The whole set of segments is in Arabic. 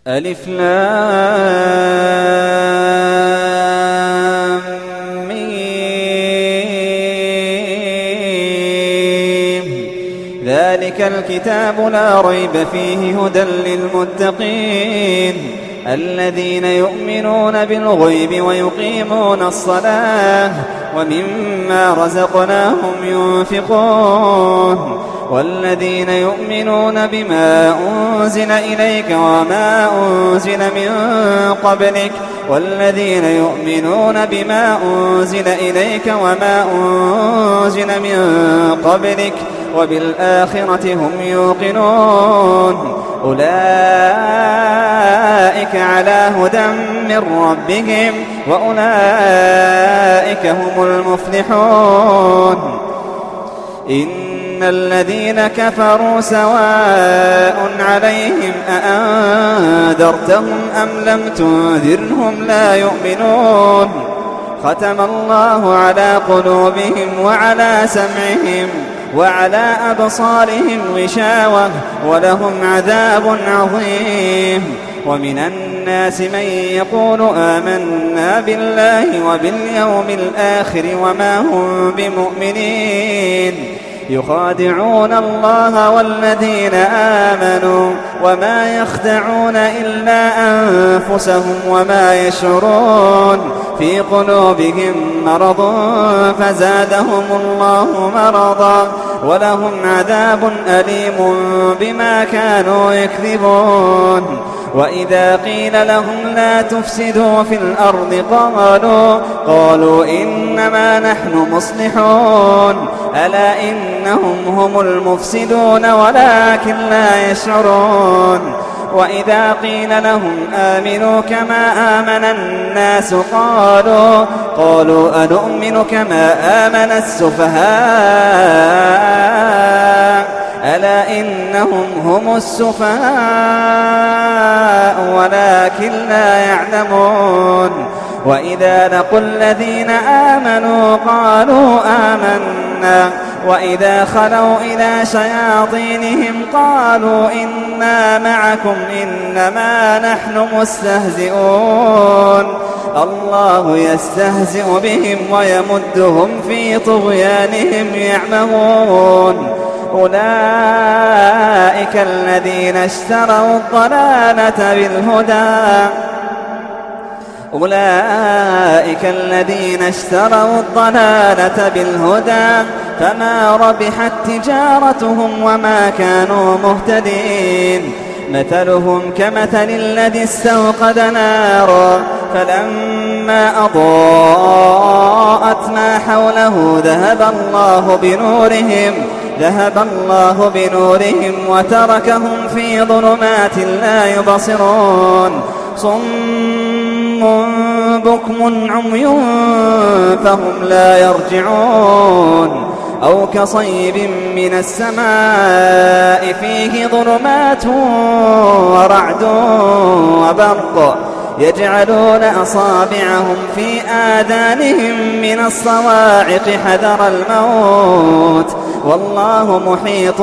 ألف لام ميم. ذلك الكتاب لا ريب فيه هدى للمتقين الذين يؤمنون بالغيب ويقيمون الصلاة ومما رزقناهم ينفقون والذين يؤمنون بما أنزل إليك وما أنزل من قبلك وبالآخرة هم يوقنون أولئك على هدى من ربهم وأولئك هم المفلحون. إن الذين كفروا سواء عليهم أأنذرتهم أم لم تنذرهم لا يؤمنون. ختم الله على قلوبهم وعلى سمعهم وعلى أبصارهم غشاوة ولهم عذاب عظيم. ومن الناس من يقول آمنا بالله وباليوم الآخر وما هم بمؤمنين يخادعون الله والذين آمنوا وما يخدعون إلا أنفسهم وما يشعرون. في قلوبهم مرض فزادهم الله مرضا ولهم عذاب أليم بما كانوا يكذبون. وإذا قيل لهم لا تفسدوا في الأرض قالوا إنما نحن مصلحون ألا إنهم هم المفسدون ولكن لا يشعرون. وإذا قيل لهم آمنوا كما آمن الناس قالوا أنؤمن كما آمن السفهاء ألا إنهم هم السفهاء ولكن لا يعلمون. وإذا لقوا الذين آمنوا قالوا آمنا وإذا خلوا إلى شياطينهم قالوا إنا معكم إنما نحن مستهزئون. الله يستهزئ بهم ويمدهم في طغيانهم يعمهون. أولئك الذين اشتروا الضلالة بالهدى فما ربحت تجارتهم وما كانوا مهتدين. مثلهم كمثل الذي استوقد نارا فلما أضاءت ما حوله ذهب الله بنورهم وتركهم في ظلمات لا يبصرون. صم بكم عمي فهم لا يرجعون. أو كصيب من السماء فيه ظلمات ورعد وبرق يجعلون أصابعهم في آذانهم من الصواعق حذر الموت والله محيط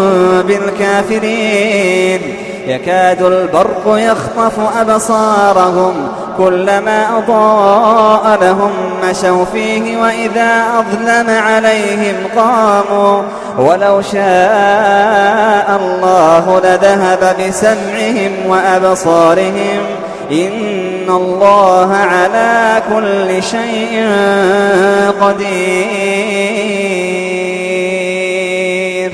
بالكافرين. يكاد البرق يخطف أبصارهم كلما أضاء لهم مشوا فيه وإذا أظلم عليهم قاموا ولو شاء الله لذهب بسمعهم وأبصارهم إن الله على كل شيء قدير.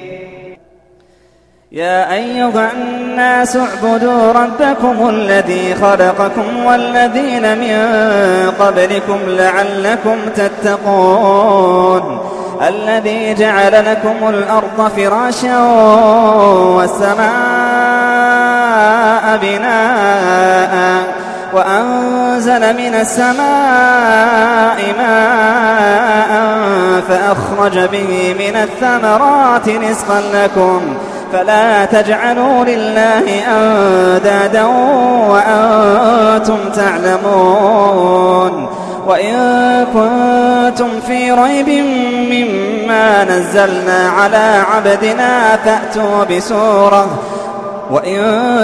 يا أيها الناس اعبدوا ربكم الذي خلقكم والذين من قبلكم لعلكم تتقون. الذي جعل لكم الأرض فراشا والسماء بناء وأنزل من السماء ماء فأخرج به من الثمرات رزقا لكم فلا تجعلوا لله أندادا وأنتم تعلمون. وإن كنتم في ريب مما نزلنا على عبدنا وإن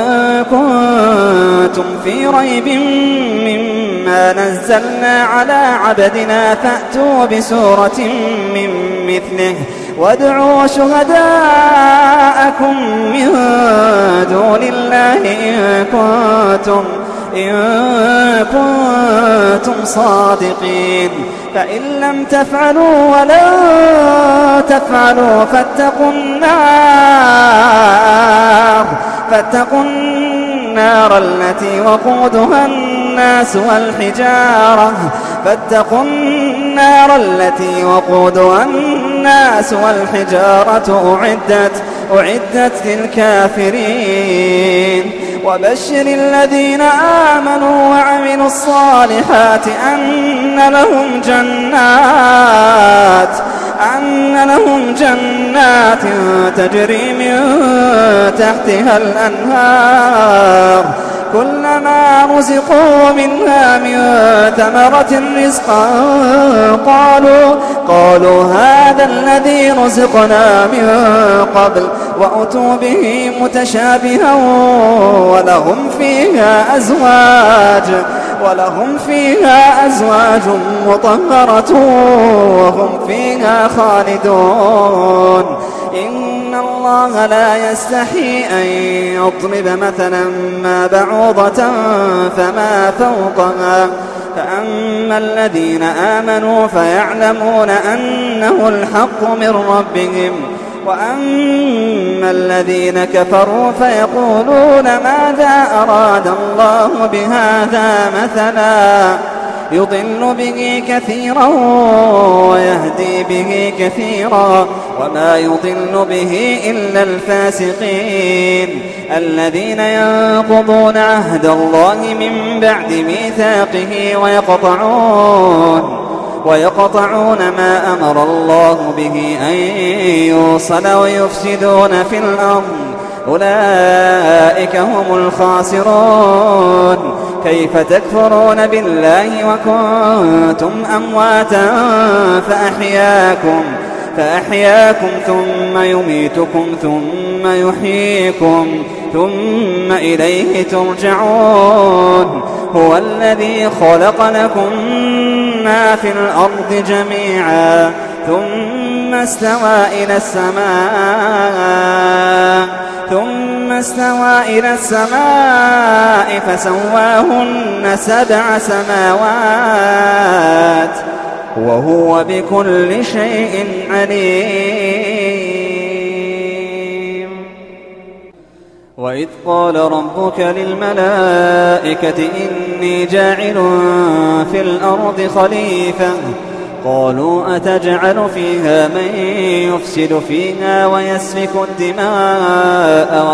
كنتم في ريب مما نزلنا على عبدنا فأتوا بسورة من مثله وادعوا شهداءكم من دون الله إن كنتم صادقين فإن لم تفعلوا ولن تفعلوا فاتقوا النار التي وقودها الناس والحجارة أعدت للكافرين وبشر الذين آمنوا وعملوا الصالحات أن لهم جنات تجري من تحتها الأنهار كلما رزقوا منها من ثمرة رزقا قالوا هذا الذي رزقنا من قبل وأتوا به متشابها ولهم فيها أزواج مطهرة وهم فيها خالدون إن الله لا يستحي أن يضرب مثلا ما بعوضة فما فوقها فأما الذين آمنوا فيعلمون أنه الحق من ربهم وأما الذين كفروا فيقولون ماذا أراد الله بهذا مثلا يضل به كثيرا ويهدي به كثيرا وما يضل به إلا الفاسقين الذين ينقضون عهد الله من بعد ميثاقه ويقطعون ما أمر الله به أن يوصل ويفسدون في الأرض أولئك هم الخاسرون كيف تكفرون بالله وكنتم أمواتا فأحياكم ثم يميتكم ثم يحييكم ثم إليه ترجعون هو الذي خلق لكم ما في الأرض جميعا ثم استوى إلى السماء فسواهن 7 سماوات وهو بكل شيء عليم وإذ قال ربك للملائكة إني جاعل في الأرض خليفة قالوا أتجعل فيها من يفسد فيها ويسفك الدماء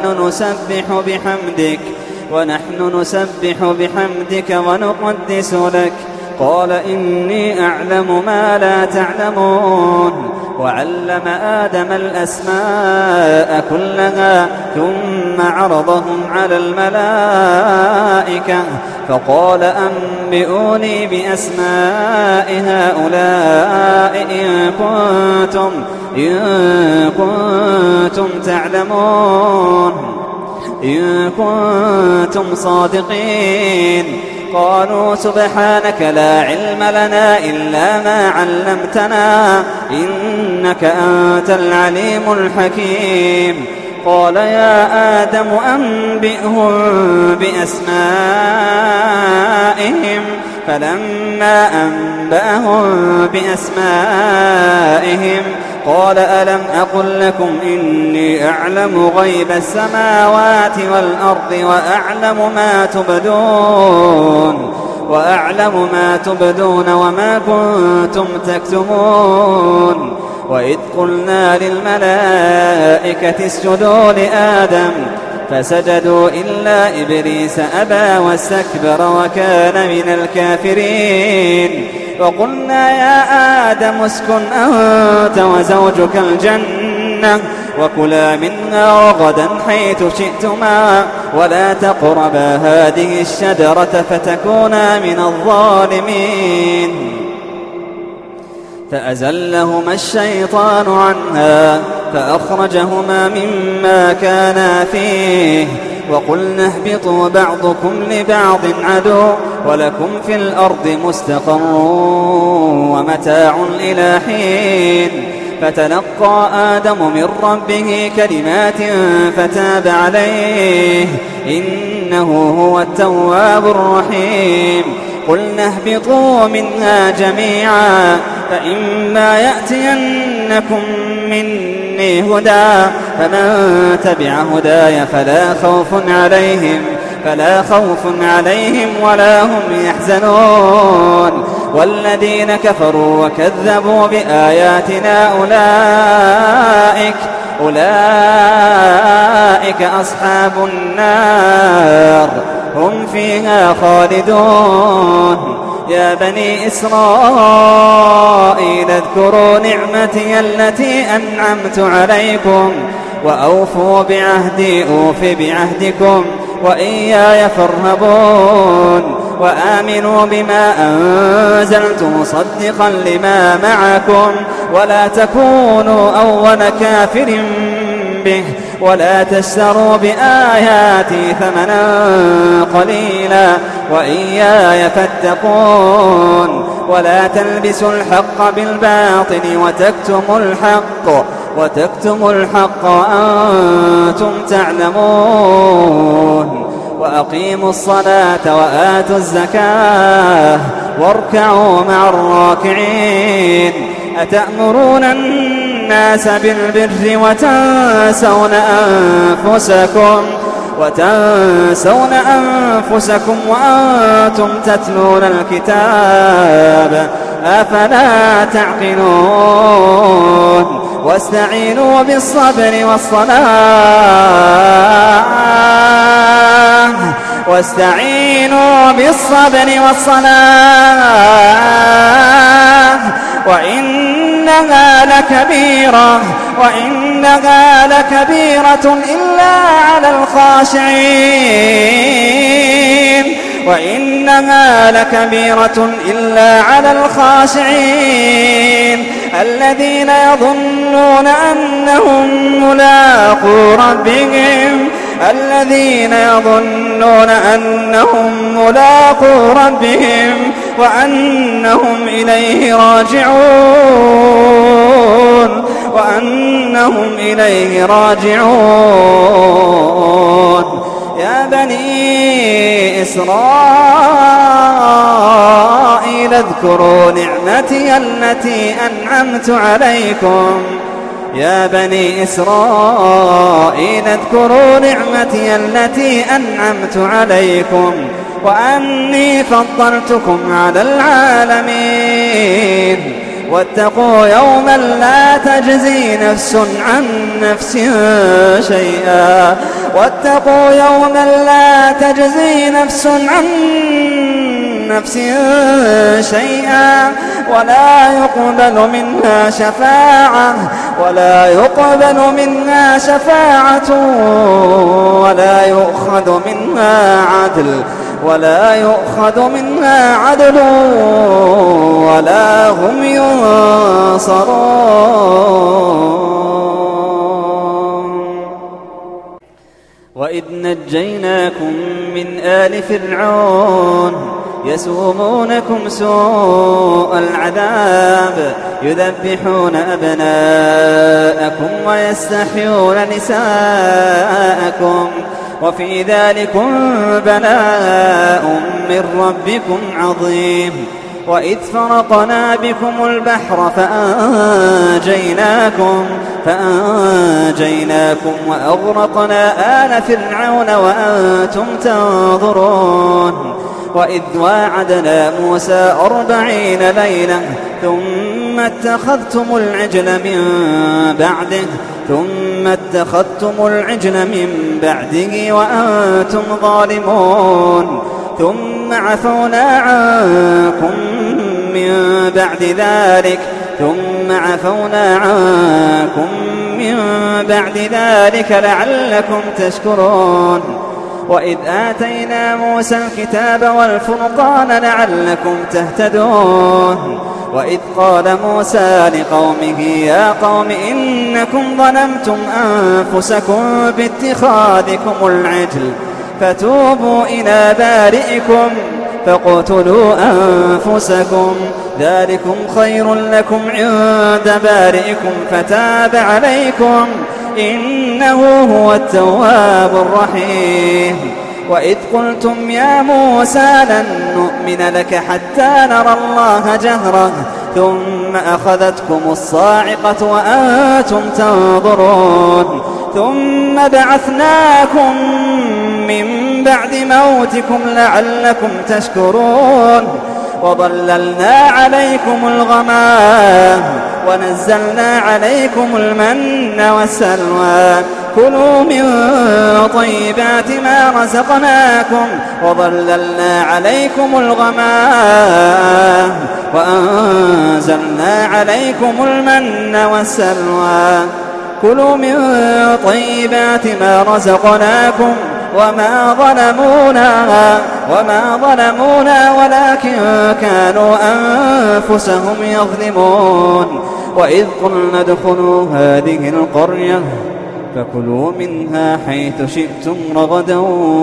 ونحن نسبح بحمدك ونقدس لك قال إني أعلم ما لا تعلمون وعلم آدم الأسماء كلها ثم عرضهم على الملائكة فقال أنبئوني بأسماء هؤلاء إن كنتم تعلمون إن كنتم صادقين قالوا سبحانك لا علم لنا إلا ما علمتنا إنك أنت العليم الحكيم قال يا آدم أنبئهم بأسمائهم فلما أنبأهم بأسمائهم قال ألم أقل لكم إني أعلم غيب السماوات والأرض وأعلم ما تبدون وما كنتم تكتمون وإذ قلنا للملائكة اسجدوا لآدم فسجدوا إلا إبليس أبى واستكبر وكان من الكافرين وقلنا يا آدم اسكن أنت وزوجك الجنة وكلا منها رغدا حيث شئتما ولا تقربا هذه الشجرة فتكونا من الظالمين فأزلهما الشيطان عنها فأخرجهما مما كانا فيه وقلنا اهبطوا بعضكم لبعض عدو ولكم في الأرض مستقر ومتاع إلى حين فتلقى آدم من ربه كلمات فتاب عليه إنه هو التواب الرحيم قلنا اهبطوا منها جميعا فإما يأتينكم مني هدى فمن تبع هداي فلا خوف عليهم ولا هم يحزنون والذين كفروا وكذبوا بآياتنا أولئك أصحاب النار هم فيها خالدون يا بني إسرائيل اذكروا نعمتي التي أنعمت عليكم وأوفوا بعهدي أوف بعهدكم وإياي فارهبون وآمنوا بما أنزلت مصدقا لما معكم ولا تكونوا أول كافر به ولا تشتروا بآياتي ثمنا قليلا وإياي فاتقون ولا تلبسوا الحق بالباطل وتكتموا الحق وأنتم تعلمون وأقيموا الصلاة وآتوا الزكاة واركعوا مع الراكعين أتأمرون الناس بالبر وتنسون أنفسكم وأنتم تتلون الكتاب أفلا تعقلون واستعينوا بالصبر والصلاة وإنها لكبيرة إلا على الخاشعين الذين يظنون أنهم ملاقو ربهم وأنهم إليه راجعون يا بني إسرائيل اذكروا نعمتي التي أنعمت عليكم وأني فضلتكم على العالمين واتقوا يوما لا تجزي نفس عن نفس شيئا ولا يقبل منها شفاعة ولا يؤخذ منها عدل ولا هم ينصرون وإذ نجيناكم من آل فرعون يسومونكم سوء العذاب يذبحون أبناءكم ويستحيون نساءكم وفي ذلكم بلاء من ربكم عظيم وإذ فرقنا بكم البحر فأنجيناكم وأغرقنا آل فرعون وأنتم تنظرون وإذ واعدنا موسى 40 ليلة ثم اتخذتم العجل من بعده وأنتم ظالمون ثم عفونا عنكم من بعد ذلك لعلكم تشكرون وإذ آتينا موسى الكتاب والفرقان لعلكم تهتدون وإذ قال موسى لقومه يا قوم إنكم ظلمتم أنفسكم باتخاذكم العجل فتوبوا إلى بارئكم فاقتلوا أنفسكم ذلكم خير لكم عند بارئكم فتاب عليكم إنه هو التواب الرحيم. وإذ قلتم يا موسى لن نؤمن لك حتى نرى الله جهرة ثم أخذتكم الصاعقة وأنتم تنظرون ثم بعثناكم من بعد موتكم لعلكم تشكرون وظللنا عليكم الغمام ونزلنا عليكم المن والسلوى كلوا من طيبات ما رزقناكم وظللنا عليكم الغمام وأنزلنا عليكم المن والسلوى كلوا من طيبات ما رزقناكم وما ظلمونا ولكن كانوا أنفسهم يظلمون. وإذ قلنا ادخلوا هذه القرية فكلوا منها حيث شئتم رغدا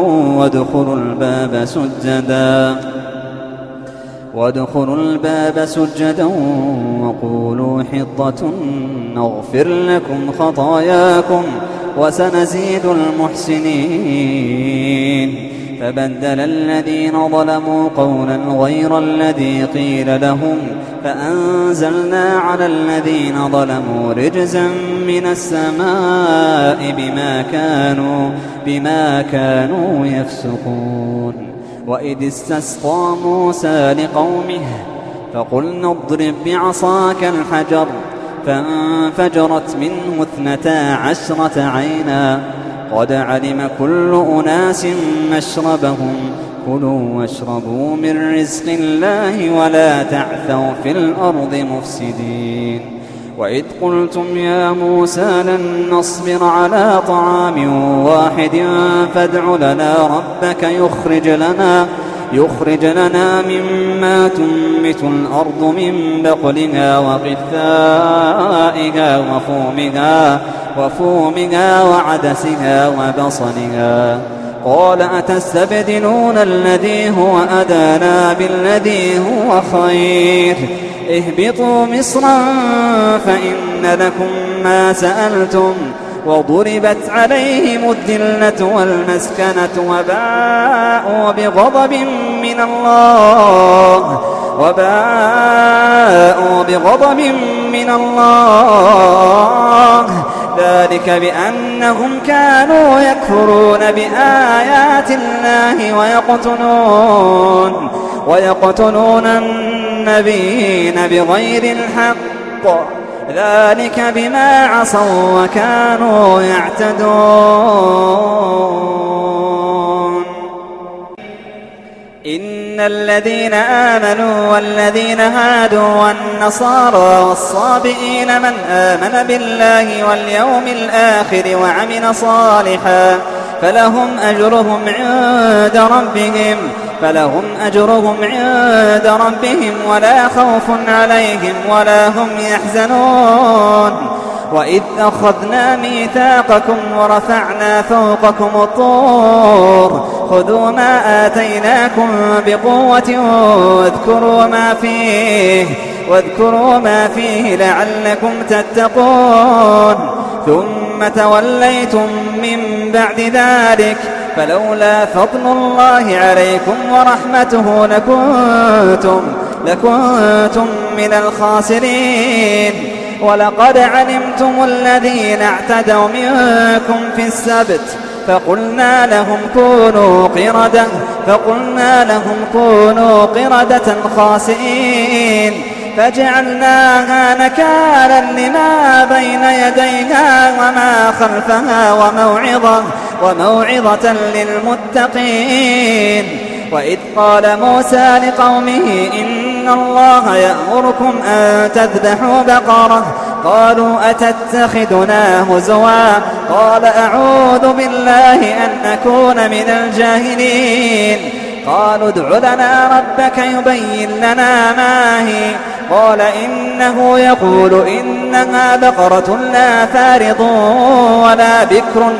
وادخلوا الباب سجدا وقولوا حطة نغفر لكم خطاياكم وسنزيد المحسنين. فبدل الذين ظلموا قولا غير الذي قيل لهم فأنزلنا على الذين ظلموا رجزا من السماء بما كانوا يفسقون. وإذ استسقى موسى لقومه فقلنا اضرب بعصاك الحجر فانفجرت منه 12 عينا قد علم كل أناس مشربهم كلوا واشربوا من رزق الله ولا تعثوا في الأرض مفسدين. وإذ قلتم يا موسى لن نصبر على طعام واحد فادع لنا ربك يخرج لنا مما تنبت الأرض من بقلها وقثائها وفومها وعدسها وبصلها قال أتستبدلون الذي هو أدنى بالذي هو خير اهبطوا مصرا فإن لكم ما سألتم وضربت عليهم الذلة والمسكنة وباءوا بغضب من الله ذلك بأنهم كانوا يكفرون بآيات الله ويقتلون النبيين بغير الحق ذلك بما عصوا وكانوا يعتدون. إن الذين آمنوا والذين هادوا والنصارى والصابئين من آمن بالله واليوم الآخر وعمل صالحا فلهم أجرهم عند ربهم ولا خوف عليهم ولا هم يحزنون. وإذ أخذنا ميثاقكم ورفعنا فوقكم الطور خذوا ما آتيناكم بقوة واذكروا ما فيه لعلكم تتقون ثم توليتم من بعد ذلك فلولا فضل الله عليكم ورحمته لكنتم من الخاسرين. ولقد علمتم الذين اعتدوا منكم في السبت فقلنا لهم كونوا قردة خاسئين فجعلناها نكالا لما بين يديها وما خلفها وموعظة للمتقين. وإذ قال موسى لقومه إن الله يأمركم أن تذبحوا بقرة قالوا أتتخذنا هزوا قال أعوذ بالله أن أكون من الجاهلين. قالوا ادع لنا ربك يبين لنا ما هي قال إنه يقول إنها بقرة لا فارض ولا بكر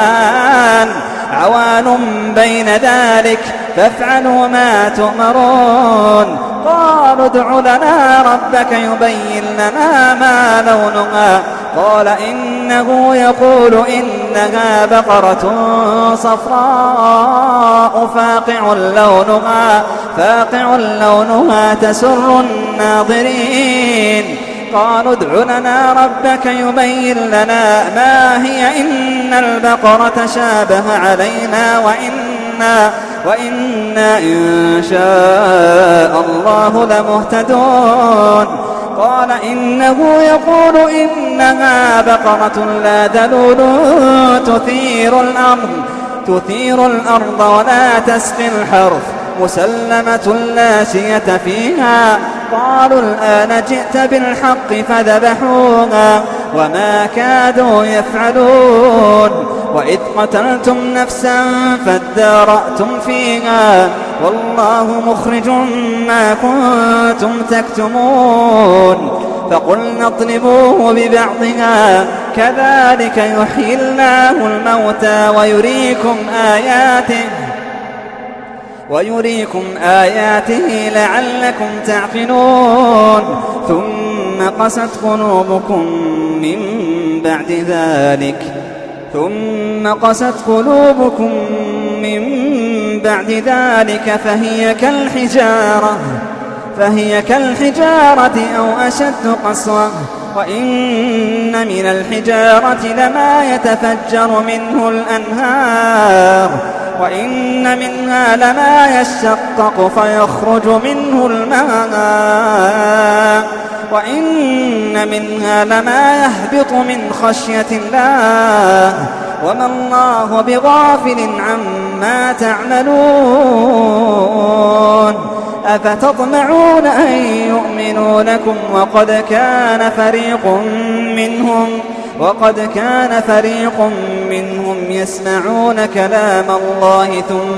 عوان بين ذلك فافعلوا ما تؤمرون. قالوا ادع لنا ربك يبين لنا ما لونها قال إنه يقول إنها بقرة صفراء فاقع لونها تسر الناظرين. قالوا ادع لنا ربك يبين لنا ما هي إن البقرة شابه علينا وإنا إن شاء الله لمهتدون. قال إنه يقول إنها بقرة لا ذلول تثير الأرض ولا تسقي الحرث مسلمة لا شية فيها. قالوا الآن جئت بالحق فذبحوها وما كادوا يفعلون. وإذ قتلتم نفسا فادارأتم فيها والله مخرج ما كنتم تكتمون. فقلنا اضربوه ببعضها كذلك يحيي الله الموتى ويريكم آياته لعلكم تعقلون. ثم قست قلوبكم من بعد ذلك فهي كالحجارة أو أشد قسوة. وإن من الحجارة لما يتفجر منه الأنهار وإن منها لما يشقق فيخرج منه الماء وإن منها لما يهبط من خشية الله وما الله بغافل عما تعملون. أفتطمعون أن يؤمنوا لكم وقد كان فريق منهم يسمعون كلام الله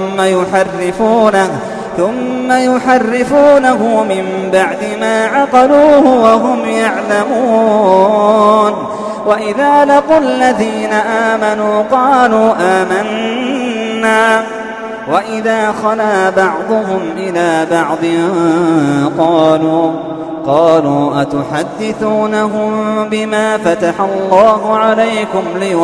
ثم يحرفونه من بعد ما عقلوه وهم يعلمون. وإذا لقوا الذين آمنوا قالوا آمنا وإذا خلا بعضهم إلى بعض قالوا أتحدثونهم بما فتح الله عليكم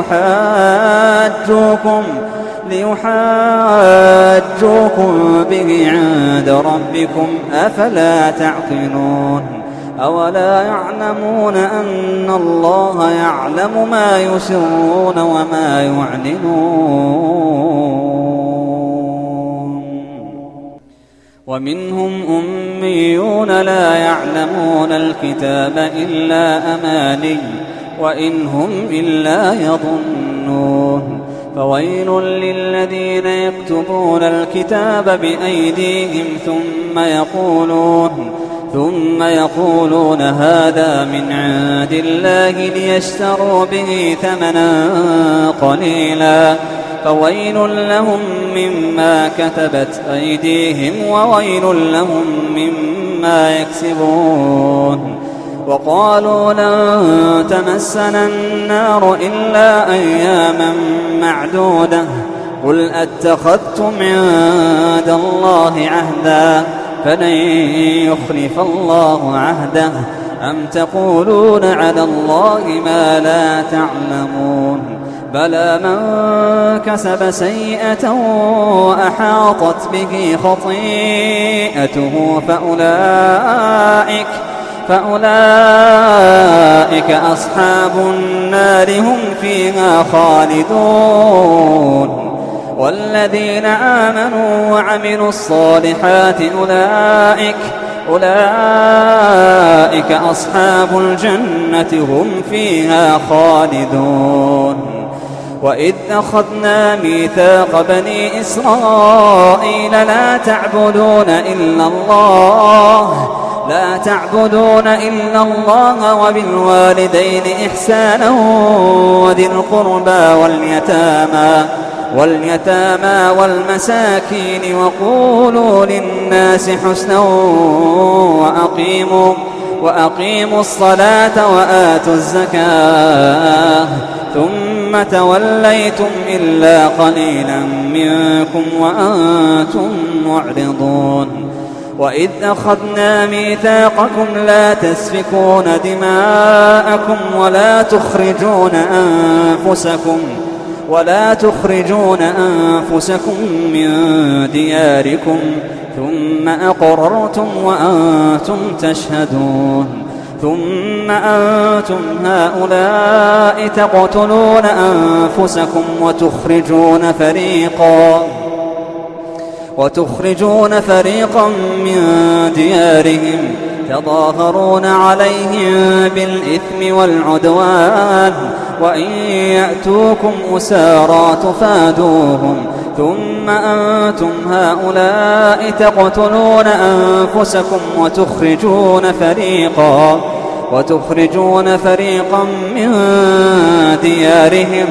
ليحاجوكم به عند ربكم أفلا تعقلون. أولا يعلمون أن الله يعلم ما يسرون وما يعلنون. ومنهم أميون لا يعلمون الكتاب إلا أماني وإن هم إلا يظنون. فويل للذين يكتبون الكتاب بأيديهم ثم يقولون هذا من عند الله ليشتروا به ثمنا قليلا فويل لهم مما كتبت أيديهم وويل لهم مما يكسبون. وقالوا لن تمسنا النار إلا أياما معدودة قل أتخذتم عند الله عهدا فلن يخلف الله عهده أم تقولون على الله ما لا تعلمون. بلى من كسب سيئة وأحاطت به خطيئته فأولئك أصحاب النار هم فيها خالدون. والذين آمنوا وعملوا الصالحات أولئك أصحاب الجنة هم فيها خالدون. وإذ أخذنا ميثاق بني إسرائيل لا تعبدون إلا الله وبالوالدين إحسانا وذي القربى واليتامى والمساكين وقولوا للناس حسنا وأقيموا الصلاة وآتوا الزكاة ثم توليتم إلا قليلا منكم وأنتم معرضون وإذ أخذنا ميثاقكم لا تسفكون دماءكم ولا تخرجون أنفسكم من دياركم ثم أقررتم وأنتم تشهدون ثم أنتم هؤلاء تقتلون أنفسكم وتخرجون فريقا من ديارهم تظاهرون عليهم بالإثم والعدوان وإن يأتوكم أسارى تفادوهم ثم أنتم هؤلاء تقتلون أنفسكم وتخرجون فريقا من ديارهم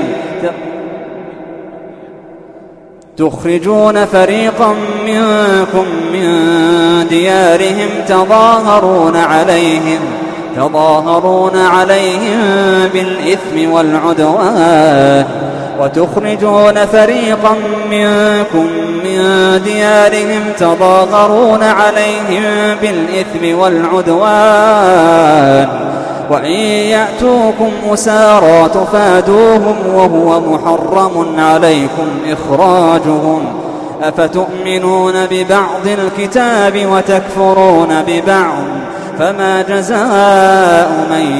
منكم من ديارهم تظاهرون عليهم بالإثم والعدوان وتخرجون فريقا منكم من ديارهم تظاهرون عليهم بالإثم والعدوان وإن يأتوكم أسارى تفادوهم وهو محرم عليكم إخراجهم أفتؤمنون ببعض الكتاب وتكفرون ببعض فما جزاء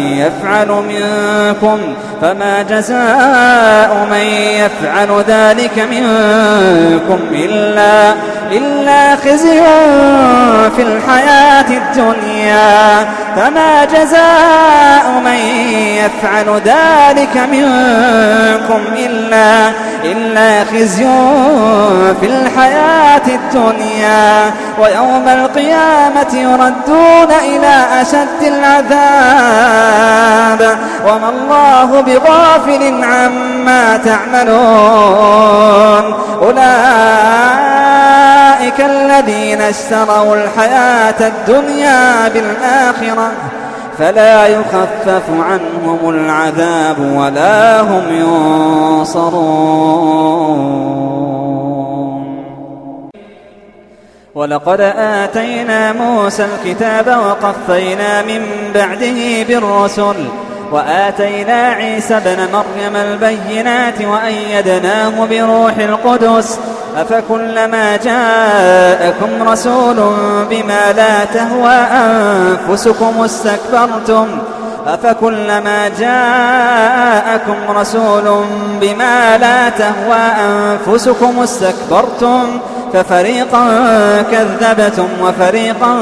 من يفعل ذلك منكم إلا خزي في الحياة الدنيا ويوم القيامة يردون إلى أشد العذاب وما الله بغافل عما تعملون أولئك الذين اشتروا الحياة الدنيا بالآخرة فلا يخفف عنهم العذاب ولا هم ينصرون ولقد آتينا موسى الكتاب وقفينا من بعده بالرسل وآتينا عيسى ابن مريم البينات وأيدناه بروح القدس أفكلما جاءكم رسول بما لا تهوى أنفسكم استكبرتم ففريقا كذبتم وفريقا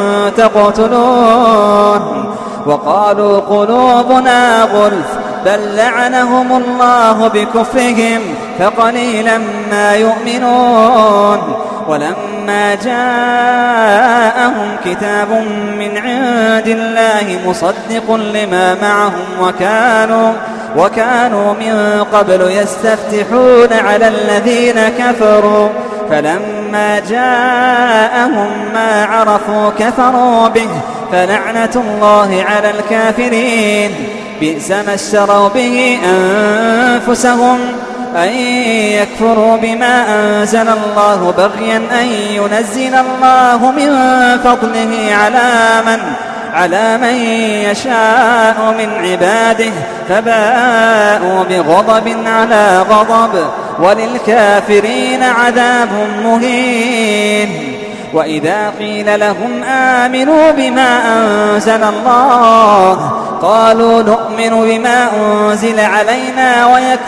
تقتلون وقالوا قلوبنا غلف بل لعنهم الله بكفرهم فقليلا ما يؤمنون ولما جاءهم كتاب من عند الله مصدق لما معهم وكانوا من قبل يستفتحون على الذين كفروا فلما جاءهم ما عرفوا كفروا به فلعنة الله على الكافرين بئس ما اشتروا به أنفسهم أن يكفروا بما أنزل الله بغيا أن ينزل الله من فضله على من يشاء من عباده فباءوا بغضب على غضب وللكافرين عذاب مهين وإذا قيل لهم آمنوا بما أنزل الله قالوا نؤمن بما أنزل علينا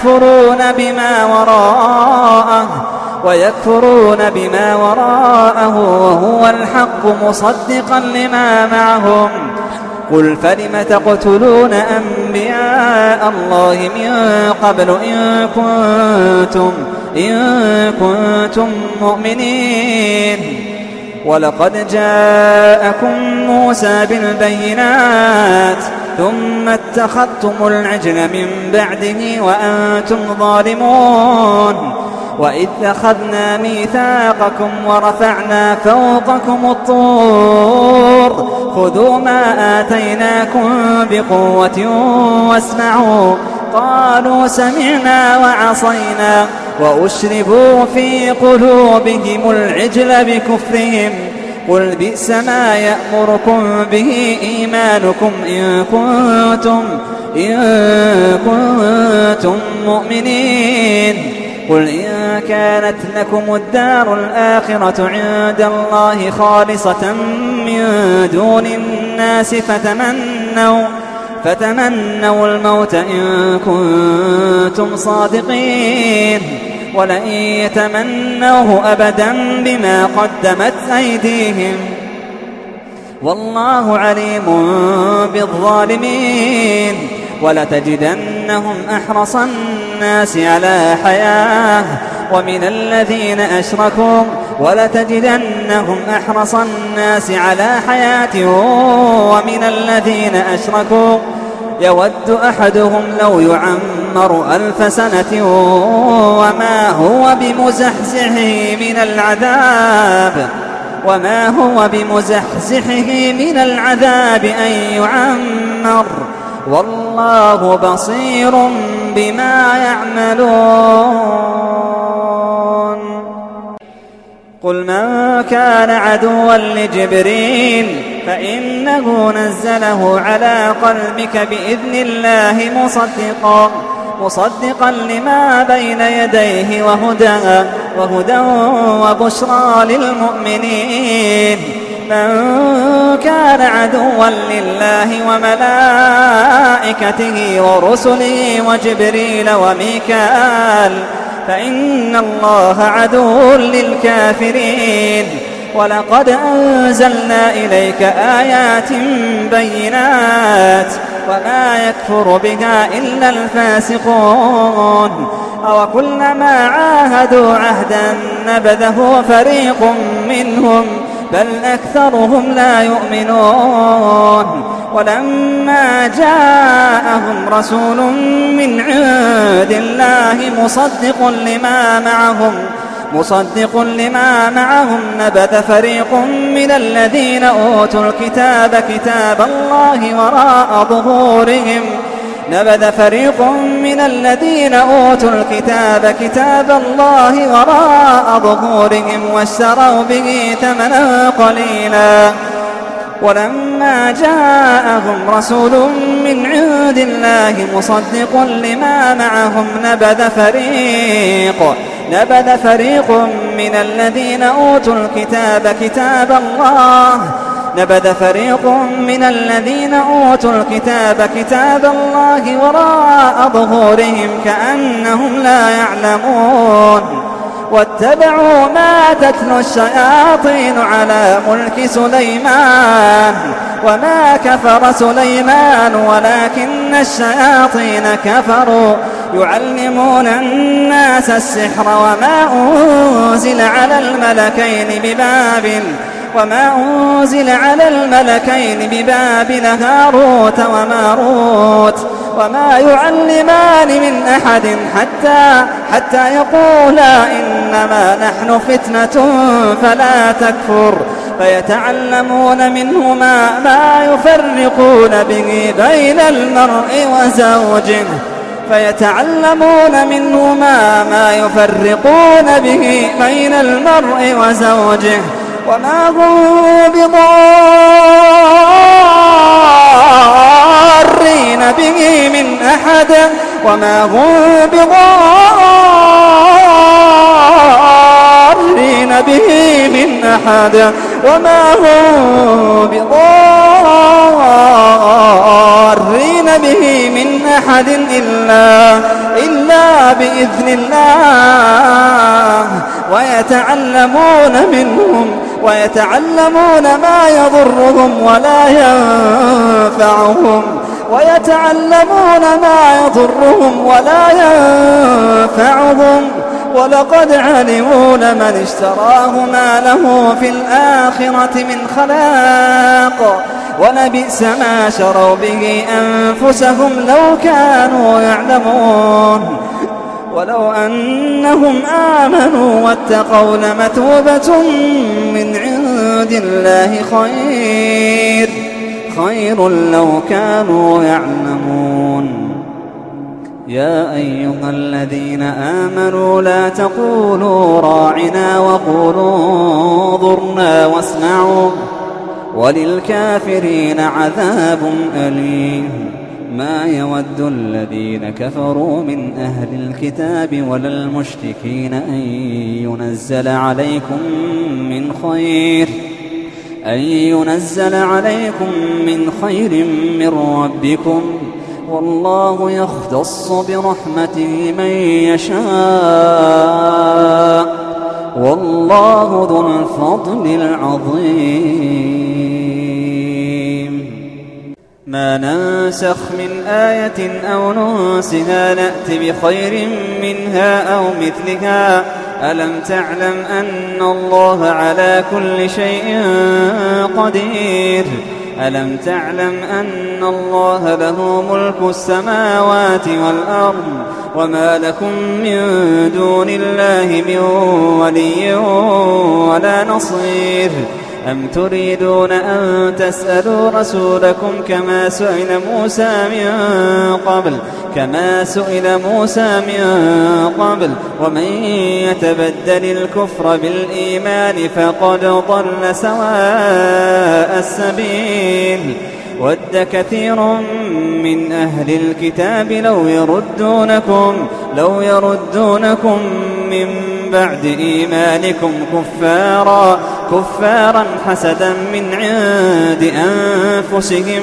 ويكفرون بما وراءه وهو الحق مصدقا لما معهم قل فلم تقتلون أنبياء الله من قبل إن كنتم مؤمنين ولقد جاءكم موسى بالبينات ثم اتخذتم العجل من بعده وأنتم ظالمون وإذ أخذنا ميثاقكم ورفعنا فوقكم الطور خذوا ما آتيناكم بقوة واسمعوا. قالوا سمعنا وعصينا وأشربوا في قلوبهم العجل بكفرهم. قل بئس ما يأمركم به إيمانكم إن كنتم مؤمنين. قل إن كانت لكم الدار الآخرة عند الله خالصة من دون الناس فتمنوا الموت إن كنتم صادقين. ولن يتمنوه أبدا بما قدمت أيديهم والله عليم بالظالمين. ولتجدنهم أحرص الناس على حياة ومن الذين أشركوا يود أحدهم لو يعمر 1000 سنة وما هو بمزحزحه من العذاب أن يعمر والله بصير بما يعملون. قل من كان عدوا لجبريل فإنه نزله على قلبك بإذن الله مصدقا لما بين يديه وهدى وبشرى للمؤمنين. من كان عدوا لله وملائكته ورسله وجبريل وميكال فإن الله عدو للكافرين. ولقد أنزلنا إليك آيات بينات وما يكفر بها إلا الفاسقون. أوكلما عاهدوا عهدا نبذه فريق منهم بل أكثرهم لا يؤمنون. ولما جاءهم رسول من عند الله مصدق لما معهم نبذ فريق من الذين أوتوا الكتاب كتاب الله وراء ظهورهم واشتروا به ثمنا قليلا. ولما جاءهم رسول من عند الله مصدق لما معهم نبذ فريق من الذين أوتوا الكتاب كتاب الله وراء ظهورهم كأنهم لا يعلمون. واتبعوا ما تتلو الشياطين على ملك سليمان وما كفر سليمان ولكن الشياطين كفروا يعلمون الناس السحر وما أنزل على الملكين ببابل هاروت وماروت وما يعلمان من أحد حتى يقولا إنما نحن فتنة فلا تكفر. فيتعلمون منهما ما يفرقون به بين المرء وزوجه وما هم بضارين به من أحد إلا بإذن الله. ويتعلمون ما يضرهم ولا ينفعهم ولقد علموا لمن اشتراه ما له في الآخرة من خلاق ولبئس ما شروا به أنفسهم لو كانوا يعلمون. ولو أنهم آمنوا واتقوا لمثوبة من عند عند الله خير لو كانوا يعلمون. يا أيها الذين آمنوا لا تقولوا راعنا وقولوا انظرنا واسمعوا وللكافرين عذاب أليم. ما يود الذين كفروا من أهل الكتاب ولا المشركين أن ينزل عليكم من خير من ربكم، والله يختص برحمته من يشاء، والله ذو الفضل العظيم. ما ننسخ من آية أو ننسها نأت بخير منها أو مثلها. ألم تعلم أن الله على كل شيء قدير؟ ألم تعلم أن الله له ملك السماوات والأرض وما لكم من دون الله من ولي ولا نصير؟ أم تريدون أن تسألوا رسولكم كما سئل موسى من قبل ومن يتبدل الكفر بالإيمان فقد ضل سواء السبيل. ود كثير من أهل الكتاب لو يردونكم من بعد إيمانكم كفارا حسدا من عند أنفسهم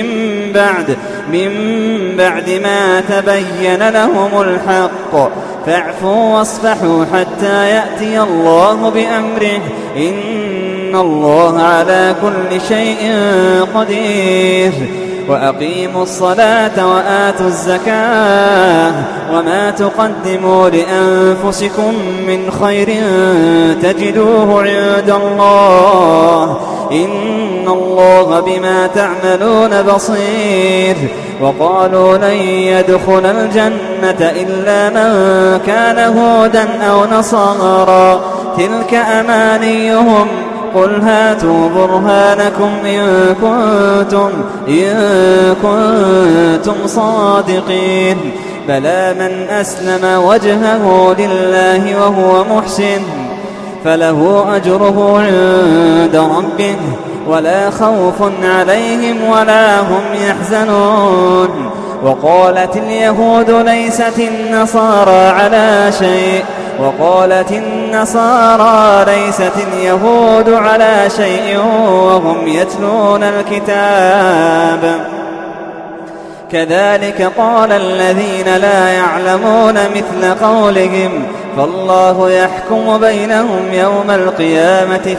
من بعد ما تبين لهم الحق، فاعفوا واصفحوا حتى يأتي الله بأمره، إن الله على كل شيء قدير. وأقيموا الصلاة وآتوا الزكاة وما تقدموا لأنفسكم من خير تجدوه عند الله، إن الله بما تعملون بصير. وقالوا لن يدخل الجنة إلا من كان هودا أو نصارى، تلك أمانيهم، قل هاتوا برهانكم إن كنتم صادقين. بلى من أسلم وجهه لله وهو محسن فله أجره عند ربه ولا خوف عليهم ولا هم يحزنون. وقالت اليهود ليست النصارى اليهود على شيء وهم يتلون الكتاب. كذلك قال الذين لا يعلمون مثل قولهم، فالله يحكم بينهم يوم القيامة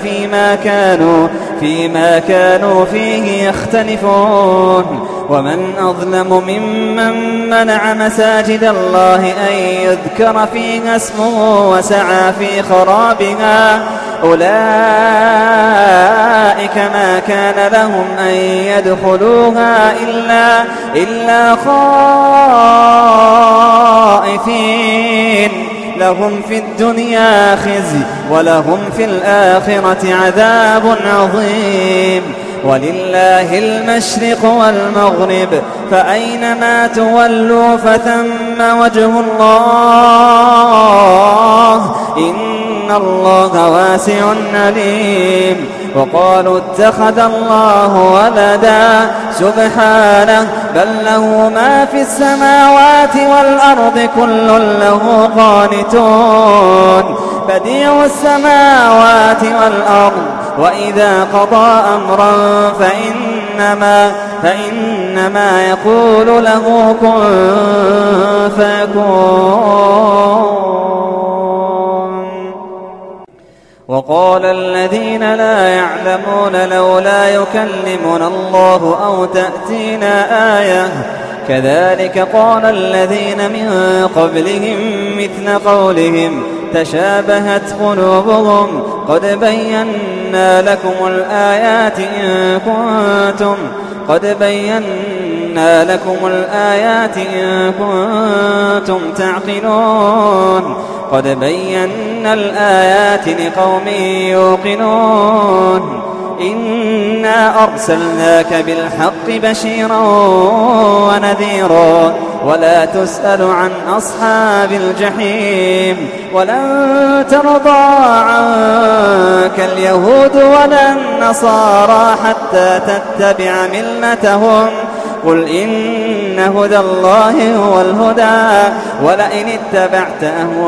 فيما كانوا فيه يختلفون. ومن أظلم ممن منع مساجد الله أن يذكر فيها اسمه وسعى في خرابها، أولئك ما كان لهم أن يدخلوها إلا خائفين، لهم في الدنيا خزي ولهم في الآخرة عذاب عظيم. ولله المشرق والمغرب، فأينما تولوا فثم وجه الله، إن الله واسع عليم. وقالوا اتخذ الله ولدا، سبحانه، بل له ما في السماوات والأرض كل له قانتون. بديع السماوات والأرض، وإذا قضى أمرا فإنما يقول له كن فيكون. وقال الذين لا يعلمون لولا يكلمنا الله أو تأتينا آية، كذلك قال الذين من قبلهم مثل قولهم تشابهت قلوبهم، قد بينا لكم الآيات إن كنتم تعقلون. قد بينا الآيات لقوم يوقنون. إنا أرسلناك بالحق بشيرا ونذيرا ولا تسأل عن أصحاب الجحيم ولن ترضى عنك اليهود ولا النصارى حتى تتبع ملتهم قل إن هدى الله هو الهدى ولئن اتبعت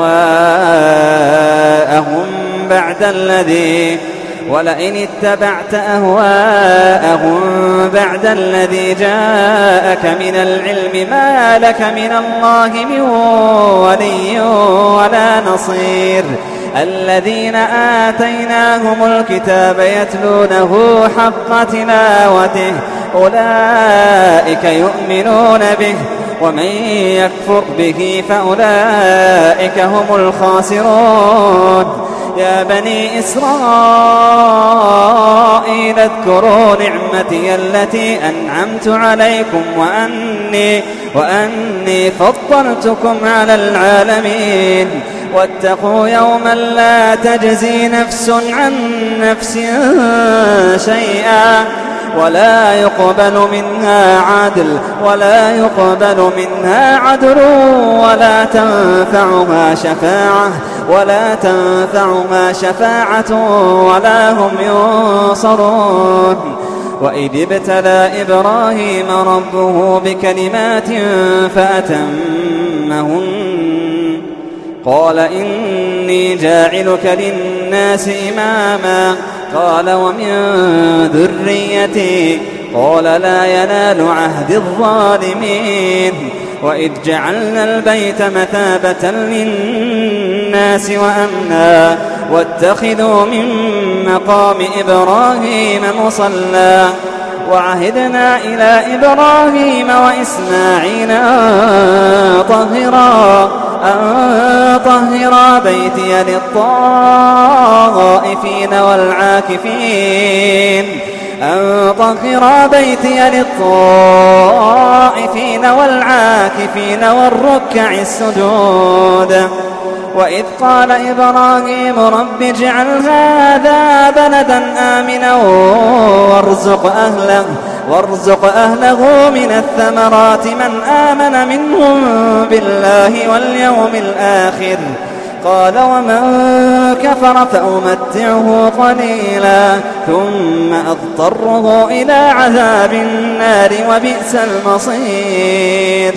أهواءهم بعد الذي جاءك من العلم ما لك من الله من ولي ولا نصير الذين آتيناهم الكتاب يتلونه حق تلاوته أولئك يؤمنون به ومن يكفر به فأولئك هم الخاسرون يا بني إسرائيل اذكروا نعمتي التي أنعمت عليكم وأني فضلتكم على العالمين واتقوا يوما لا تجزي نفس عن نفس شيئا ولا يقبل منها عدل ولا تنفعها شفاعة ولا هم ينصرون وإذ ابتلى إبراهيم ربه بكلمات فأتمهن قال إني جاعلك للناس إماما قال ومن ذريتي قال لا ينال عهد الظالمين وإذ جعلنا البيت مثابة للناس وأمنا واتخذوا من مقام إبراهيم مصلى وعهدنا إلى إبراهيم وإسماعيل أن طهرا بيتي للطائفين والعاكفين والركع السجود وإذ قال إبراهيم رب اجعل هذا بلدا آمنا وارزق أهله من الثمرات من آمن منهم بالله واليوم الآخر قال ومن كفر فأمتعه قليلا ثم أضطره إلى عذاب النار وبئس المصير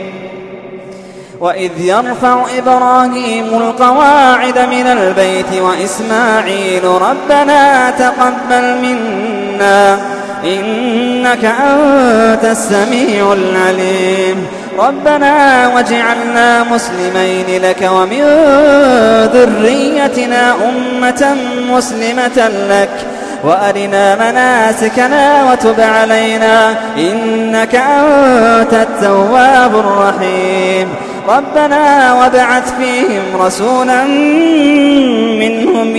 وإذ يرفع إبراهيم القواعد من البيت وإسماعيل ربنا تقبل منا إنك أنت السميع العليم ربنا واجعلنا مسلمين لك ومن ذريتنا أمة مسلمة لك وأرنا مناسكنا وتب علينا إنك أنت التواب الرحيم ربنا وابعث فيهم رسولا منهم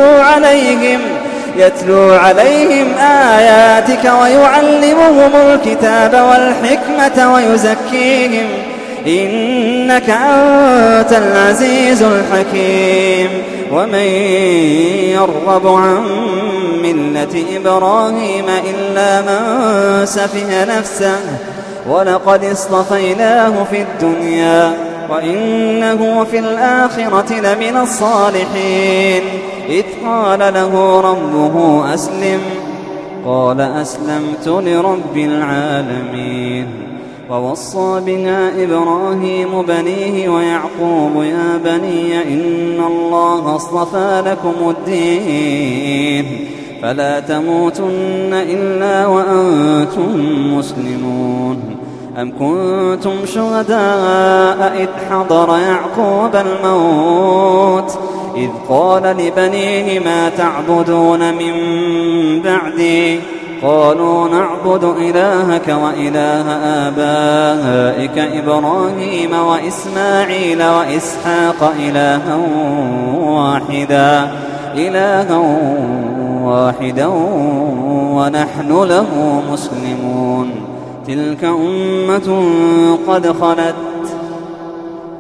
يتلو عليهم آياتك ويعلمهم الكتاب والحكمة ويزكيهم إنك أنت العزيز الحكيم ومن يرغب عن ملة إبراهيم إلا من سفه نفسه ولقد اصطفيناه في الدنيا وإنه في الآخرة لمن الصالحين إذ قال له ربه أسلم قال أسلمت لرب العالمين ووصى بها إبراهيم بنيه ويعقوب يا بني إن الله اصطفى لكم الدين فلا تموتن إلا وأنتم مسلمون أم كنتم شهداء إذ حضر يعقوب الموت إذ قال لبنيه ما تعبدون من بعدي قالوا نعبد إلهك وإله آبائك إبراهيم وإسماعيل وإسحاق إلها واحدا ونحن له مسلمون تلك أمة قد خلت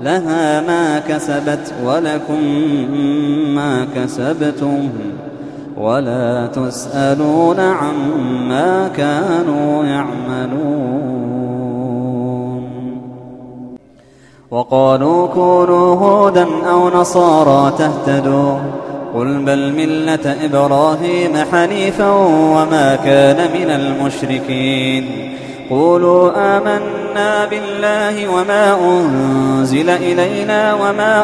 لها ما كسبت ولكم ما كسبتم ولا تسألون عما كانوا يعملون. وقالوا كونوا هودا أو نصارى تهتدوا قل بل ملة إبراهيم حنيفا وما كان من المشركين. قولوا آمنا بالله وما أنزل إلينا وما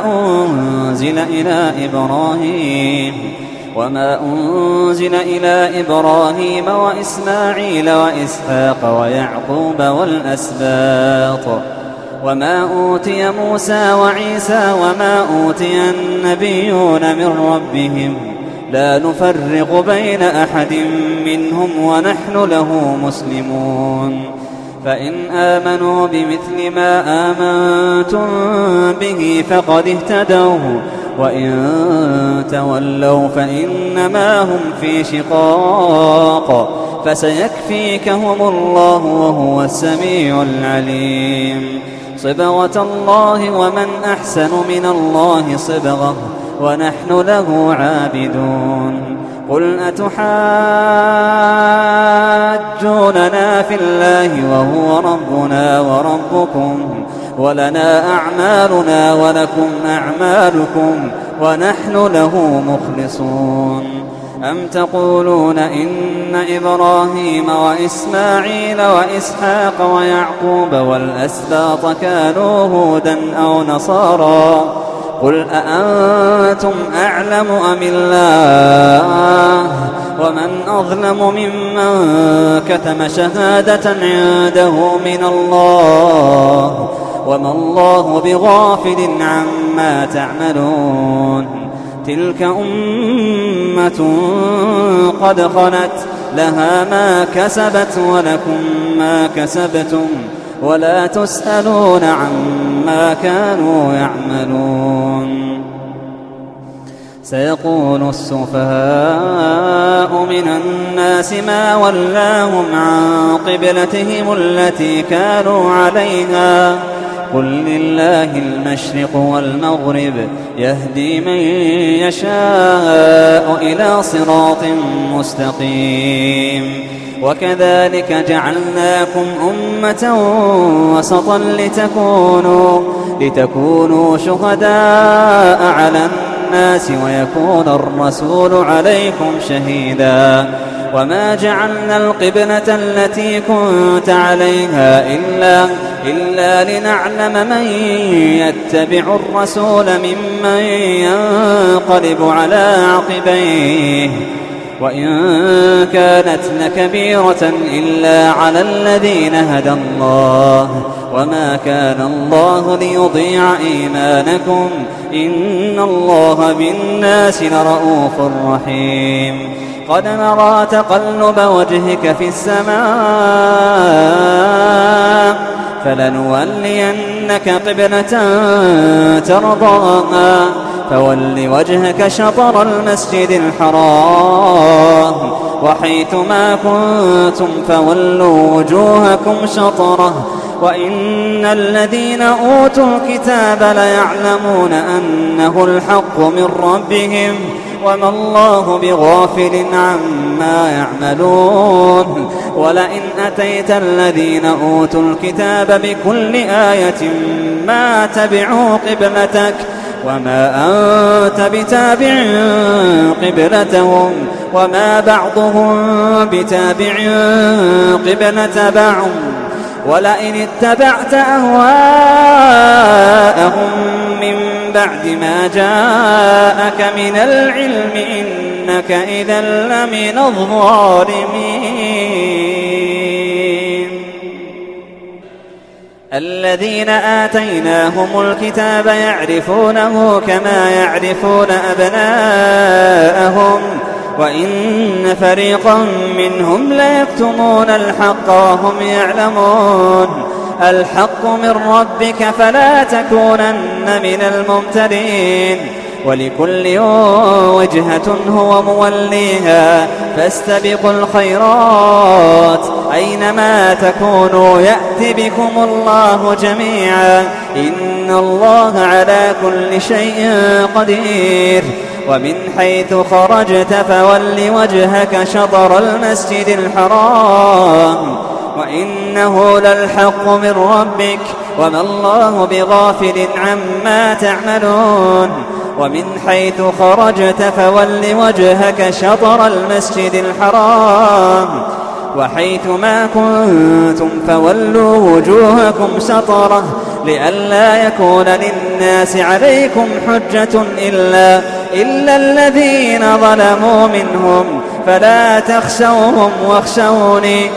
أنزل إلى إبراهيم وإسماعيل وإسحاق ويعقوب والأسباط وما أوتي موسى وعيسى وما أوتي النبيون من ربهم لا نفرق بين أحد منهم ونحن له مسلمون. فإن آمنوا بمثل ما آمنتم به فقد اهتدوا وإن تولوا فإنما هم في شقاق فسيكفيكهم الله وهو السميع العليم. صبغة الله ومن أحسن من الله صبغة ونحن له عابدون. قل أتحاجوننا في الله وهو ربنا وربكم ولنا أعمالنا ولكم أعمالكم ونحن له مخلصون. أم تقولون إن إبراهيم وإسماعيل وإسحاق ويعقوب والأسباط كانوا هودا أو نصارى قل أأنتم أعلم أم الله ومن أظلم ممن كتم شهادة عنده من الله وما الله بغافل عما تعملون. تلك أمة قد خلت لها ما كسبت ولكم ما كسبتم ولا تسألون عما كانوا يعملون. سيقول السفهاء من الناس ما ولاهم عن قبلتهم التي كانوا عليها قل لله المشرق والمغرب يهدي من يشاء إلى صراط مستقيم. وكذلك جعلناكم أمة وسطا لتكونوا شهداء على الناس ويكون الرسول عليكم شهيدا. وما جعلنا القبلة التي كنت عليها إلا لنعلم من يتبع الرسول ممن ينقلب على عقبيه وإن كانت لكبيرة إلا على الذين هدى الله وما كان الله ليضيع إيمانكم إن الله بالناس لرؤوف رحيم. قد نرى تقلب وجهك في السماء فلنولينك قبلة ترضاها فول وجهك شطر المسجد الحرام وحيث ما كنتم فولوا وجوهكم شطره وإن الذين أوتوا الكتاب ليعلمون أنه الحق من ربهم وما الله بغافل عما يعملون. ولئن أتيت الذين أوتوا الكتاب بكل آية ما تبعوا قبلتك وما أنت بتابع قبلتهم وما بعضهم بتابع قبلة بعض. ولئن اتبعت أهواءهم من بعد ما جاءك من العلم إنك إذا لمن الظالمين. الذين آتيناهم الكتاب يعرفونه كما يعرفون أبناءهم وإن فريقا منهم ليكتمون الحق وهم يعلمون. الحق من ربك فلا تكونن من الممترين. ولكل وجهة هو موليها فاستبقوا الخيرات أينما تكونوا يأتي بكم الله جميعا إن الله على كل شيء قدير. ومن حيث خرجت فول وجهك شطر المسجد الحرام وإنه للحق من ربك وما الله بغافل عما تعملون ومن حيث خرجت فول وجهك شطر المسجد الحرام وحيث ما كنتم فولوا وجوهكم شطره لئلا يكون للناس عليكم حجة إلا الذين ظلموا منهم فلا تخشوهم واخشوني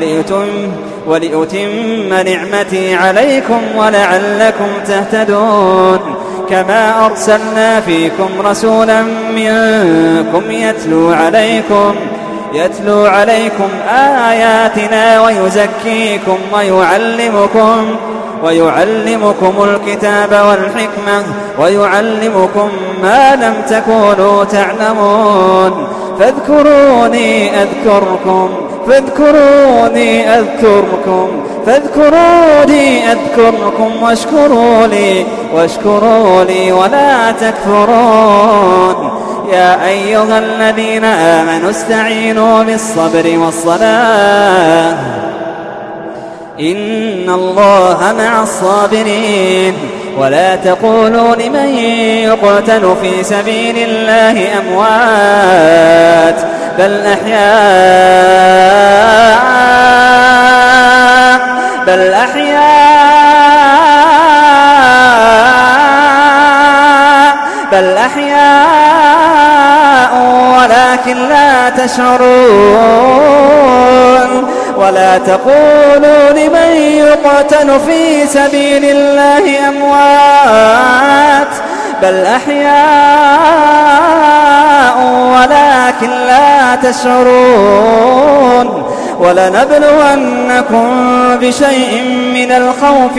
ولأتم نعمتي عليكم ولعلكم تهتدون كما أرسلنا فيكم رسولا منكم يتلو عليكم آياتنا ويزكيكم ويعلمكم الكتاب والحكمة ويعلمكم ما لم تكونوا تعلمون فاذكروني أذكركم واشكروا لي ولا تكفرون يا أيها الذين آمنوا استعينوا بالصبر والصلاة إن الله مع الصابرين ولا تقولوا لمن يقتل في سبيل الله أموات بل أحياء ولكن لا تشعرون ولا تقولوا لمن يقتل في سبيل الله أموات بل أحياء ولكن لا تشعرون ولنبلونكم بشيء من الخوف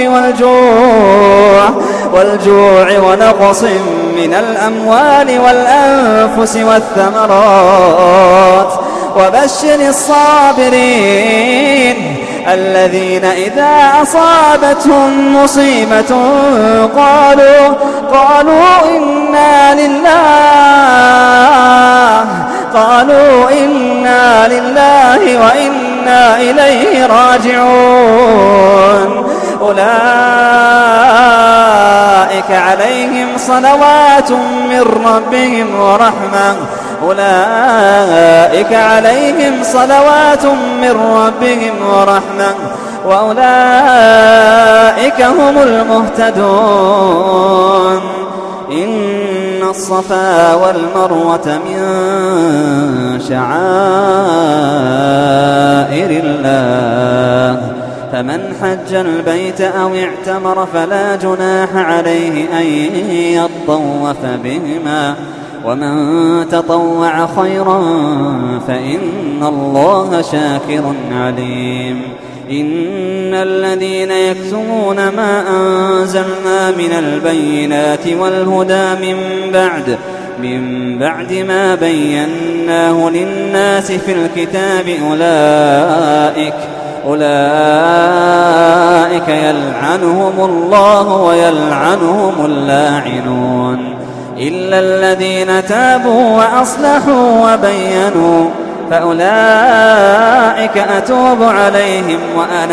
والجوع ونقص من الأموال والأنفس والثمرات وبشر الصابرين الذين إذا أصابتهم مصيبة قالوا إنا لله وإنا إليه راجعون أولئك عليهم صلوات من ربهم ورحمة وأولئك هم المهتدون إن الصفا والمروة من شعائر الله فمن حج البيت أو اعتمر فلا جناح عليه أن يطوف بهما ومن تطوع خيرا فإن الله شاكر عليم إن الذين يكتمون ما أنزلنا من البينات والهدى من بعد ما بيناه للناس في الكتاب أولئك يلعنهم الله ويلعنهم اللاعنون إلا الذين تابوا وأصلحوا وبينوا فأولئك أتوب عليهم وأنا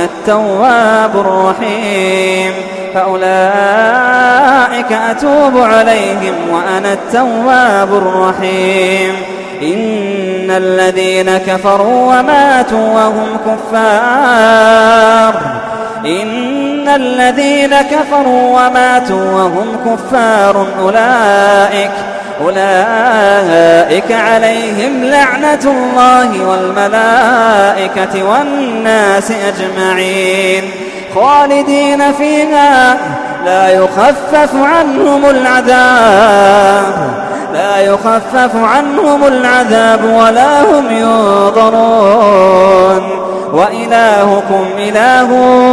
التواب الرحيم إن الذين كفروا وماتوا وهم كفار أولئك عليهم لعنة الله والملائكة والناس أجمعين خالدين فيها لا يخفف عنهم العذاب ولا هم ينظرون وإلهكم إله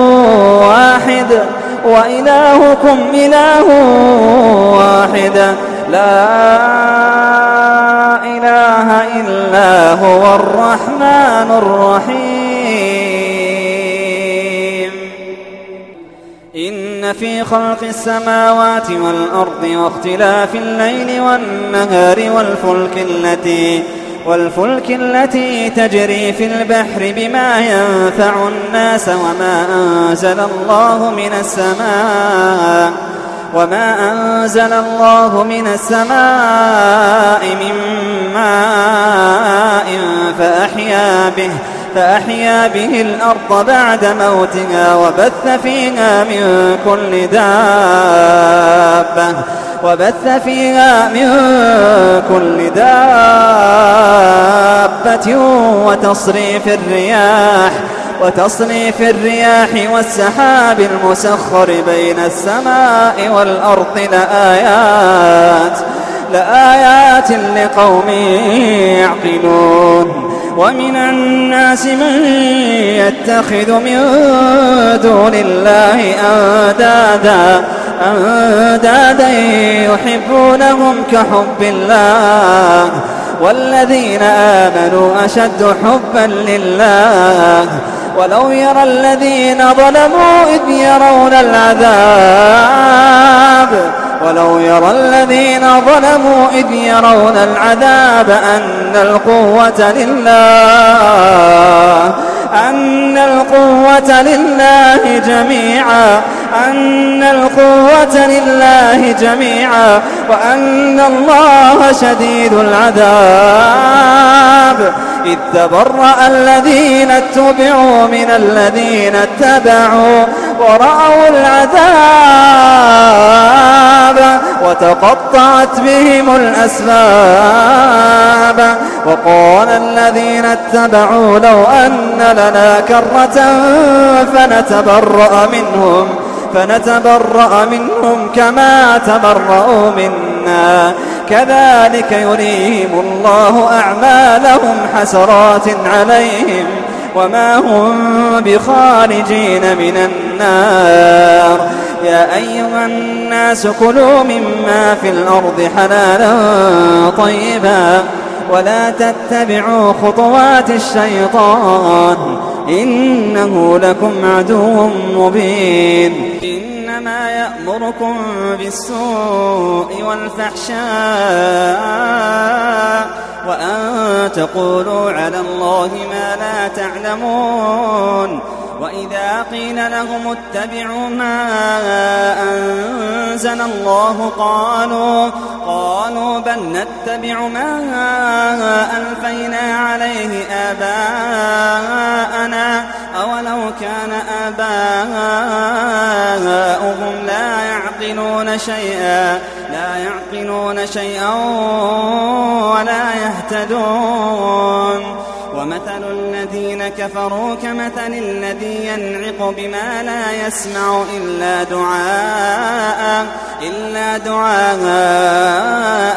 واحد لا إله إلا هو الرحمن الرحيم إن في خلق السماوات والأرض واختلاف الليل والنهار والفلك التي تجري في البحر بما ينفع الناس وما أنزل الله من السماء من ماء فأحيا به الأرض بعد موتها وبث فيها من كل دابة وتصريف الرياح والسحاب المسخر بين السماء والأرض لآيات لقوم يعقلون. ومن الناس من يتخذ من دون الله أندادا يحبونهم كحب الله والذين آمنوا أشد حبا لله ولو يرى الذين ظلموا إذ يرون العذاب أن القوة لله جميعا وأن الله شديد العذاب إذ تبرأ الذين اتبعوا من الذين اتبعوا ورأوا العذاب وتقطعت بهم الأسباب وقال الذين اتبعوا لو أن لنا كرة فنتبرأ منهم كما تبرأوا منا كذلك يريهم الله أعمالهم حسرات عليهم وما هم بخارجين من النار. يا أيها الناس كلوا مما في الأرض حلالا طيبا ولا تتبعوا خطوات الشيطان إنه لكم عدو مبين. إنما يأمركم بالسوء والفحشاء وأن تقولوا على الله ما لا تعلمون. وإذا قيل لهم اتبعوا ما أنزل الله قالوا بل نتبع ما ألفينا عليه آباءنا أولو كان آباؤهم لا يعقلون شيئا ولا يهتدون. ومثل الذين كفروا كمثل الذي ينعق بما لا يسمع إلا دعاء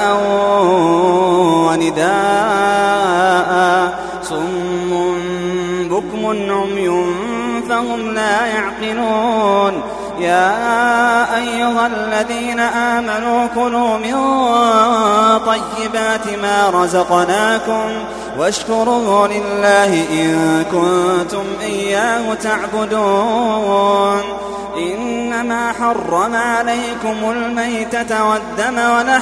ونداء صم بكم عمي فهم لا يعقلون. يا أيها الذين آمنوا كلوا من طيبات ما رزقناكم واشكروا لله إن كنتم إياه تعبدون. إنما حرم عليكم الميتة والدم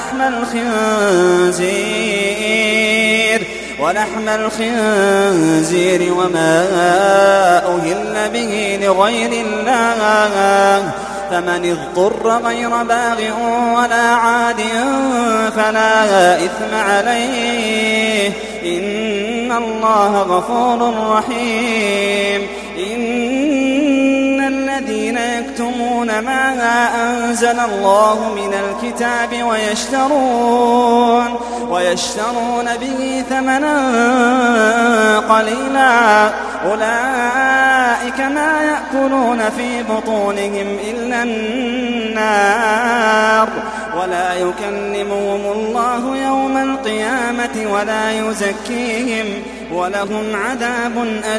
ولحم الخنزير وما أهل به لغير الله فمن اضطر غير باغ ولا عاد فلا إثم عليه إن الله غفور رحيم. إن الذين يكتمون ما أنزل الله من الكتاب ويشترون به ثمنا قليلا أولئك ما يأكلون في بطونهم إلا النار ولا يكلمهم الله يوم القيامة ولا يزكيهم ولهم عذاب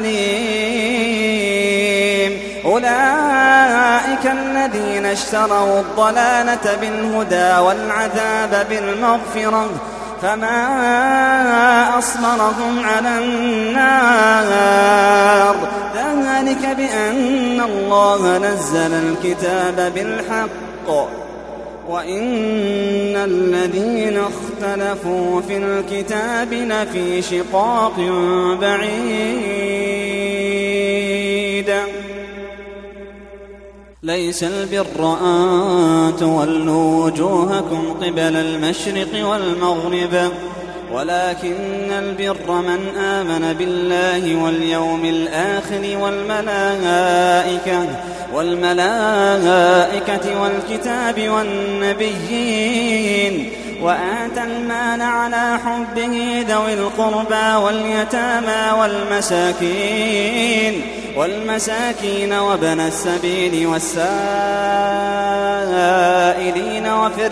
أليم. أولئك الذين اشتروا الضلالة بالهدى والعذاب بالمغفرة فما أصبرهم على النار ذلك بأن الله نزل الكتاب بالحق وإن الذين اختلفوا في الكتاب لفي شقاق بعيد ليس البر أن تولوا وجوهكم قبل المشرق والمغرب ولكن البر من آمن بالله واليوم الآخر والملائكة والكتاب والنبيين وآتى المال على حبه ذوي القربى واليتامى والمساكين وابن السبيل والسائلين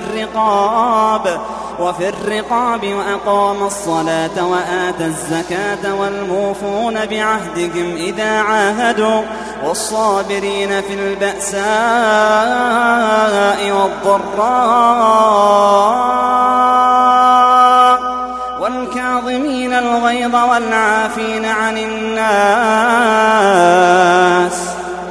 وفي الرقاب وأقام الصلاة وآتى الزكاة والموفون بعهدهم إذا عاهدوا والصابرين في البأساء والضراء والكاظمين الغيظ والعافين عن الناس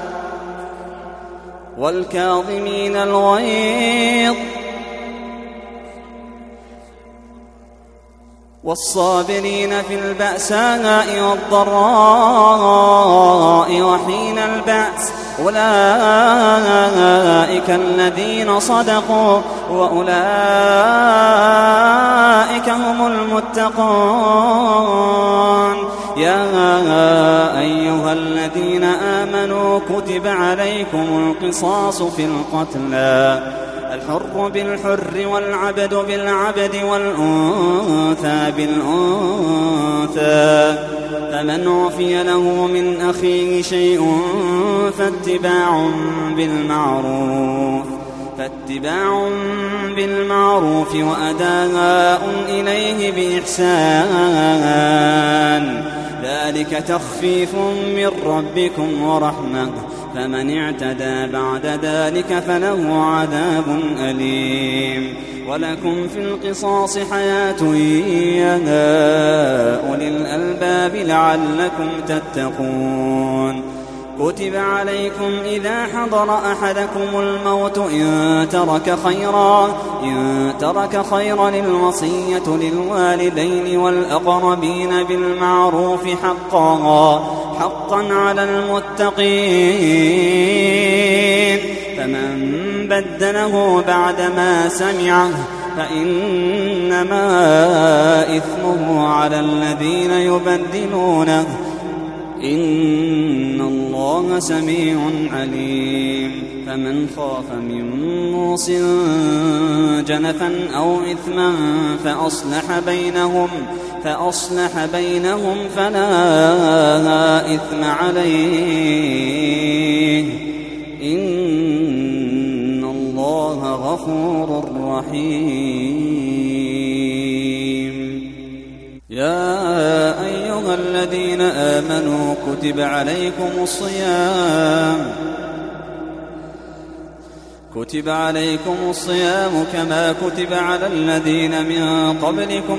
والصابرين في البأساء والضراء وحين البأس أولئك الذين صدقوا وأولئك هم المتقون يا أيها الذين آمنوا كتب عليكم القصاص في القتلى الحر بالحر والعبد بالعبد والأنثى بالأنثى فمن عفي له من أخيه شيء فاتباع بالمعروف وأداء إليه بإحسان ذلك تخفيف من ربكم ورحمة فمن اعتدى بعد ذلك فله عذاب أليم ولكم في القصاص حياة يا أولي الألباب لعلكم تتقون كتب عليكم إذا حضر أحدكم الموت إن ترك خيرا الوصية للوالدين والأقربين بالمعروف حقا على المتقين فمن بدله بعدما سمعه فإنما إثمه على الذين يبدلونه إن الله سميع عليم فمن خاف من موص جنفا أو إثما فأصلح بينهم فلا إثم عليه إن الله غفور رحيم يا أيها الذين آمنوا كتب عليكم الصيام كما كتب على الذين من قبلكم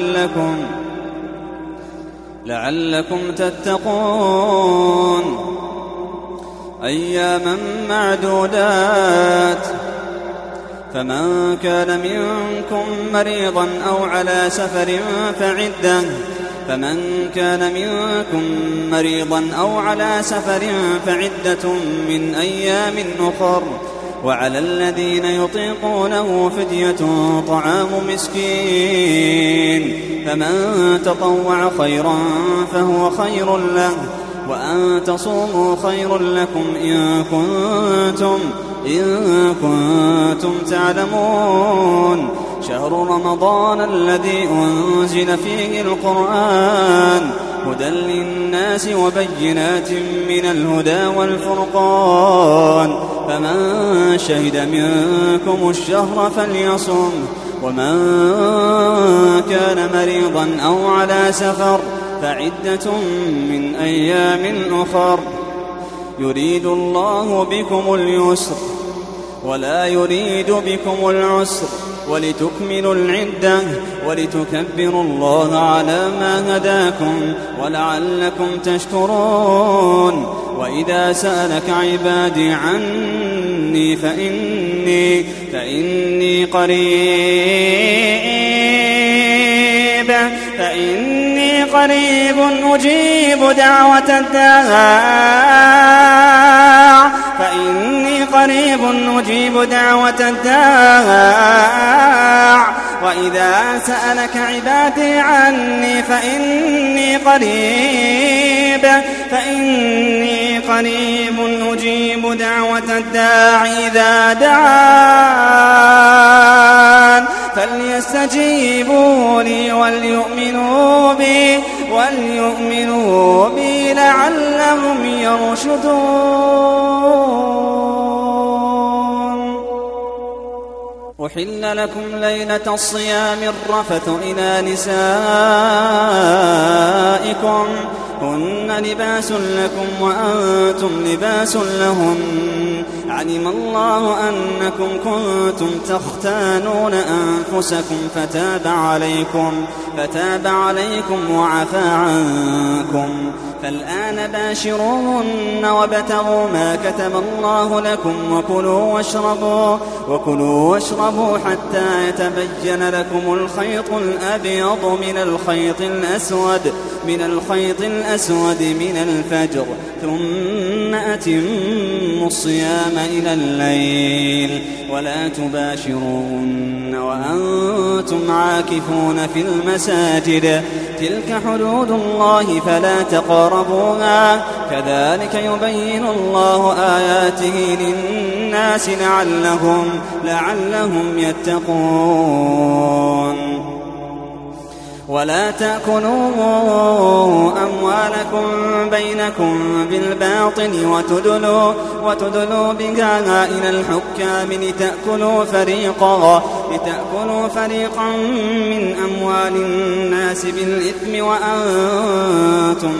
لعلكم تتقون أياما معدودات فمن كان منكم مريضا أو على سفر فعدة من أيام أخر وعلى الذين يطيقونه فدية طعام مسكين فمن تطوع خيرا فهو خير له وأن تصوموا خير لكم إن كنتم تعلمون شهر رمضان الذي أنزل فيه القرآن هدى للناس وبينات من الهدى والفرقان فمن شهد منكم الشهر فليصم ومن كان مريضا أو على سفر فعدة من أيام أخر يريد الله بكم اليسر ولا يريد بكم العسر ولتكملوا العدة ولتكبروا الله على ما هداكم ولعلكم تشكرون. وإذا سألك عبادي عني فإني قريب أجيب دعوة الداع وإذا سألك عبادي عني فإني قريب أجيب دعوة الداع إذا دعان فليستجيبوا لي وليؤمنوا بي لعلهم يرشدون. أحل لكم ليلة الصيام الرفث إلى نسائكم هن لباس لكم وأنتم لباس لهم علم الله أنكم كنتم تختانون أنفسكم فتاب عليكم وعفى عنكم فالآن باشروهن وابتغوا ما كتب الله لكم وكلوا واشربوا حتى يتبين لكم الخيط الأبيض من الخيط الأسود من الفجر ثم أتموا الصيام إلى الليل ولا تباشروهن وأنتم عاكفون في المساجد تلك حدود الله فلا تقربوها كذلك يبين الله آياته للناس لعلهم يتقون. ولا تأكلوا أموالكم بينكم بالباطل وتدلوا بها إلى الحكام لتأكلوا فريقا من أموال الناس بالإثم وأنتم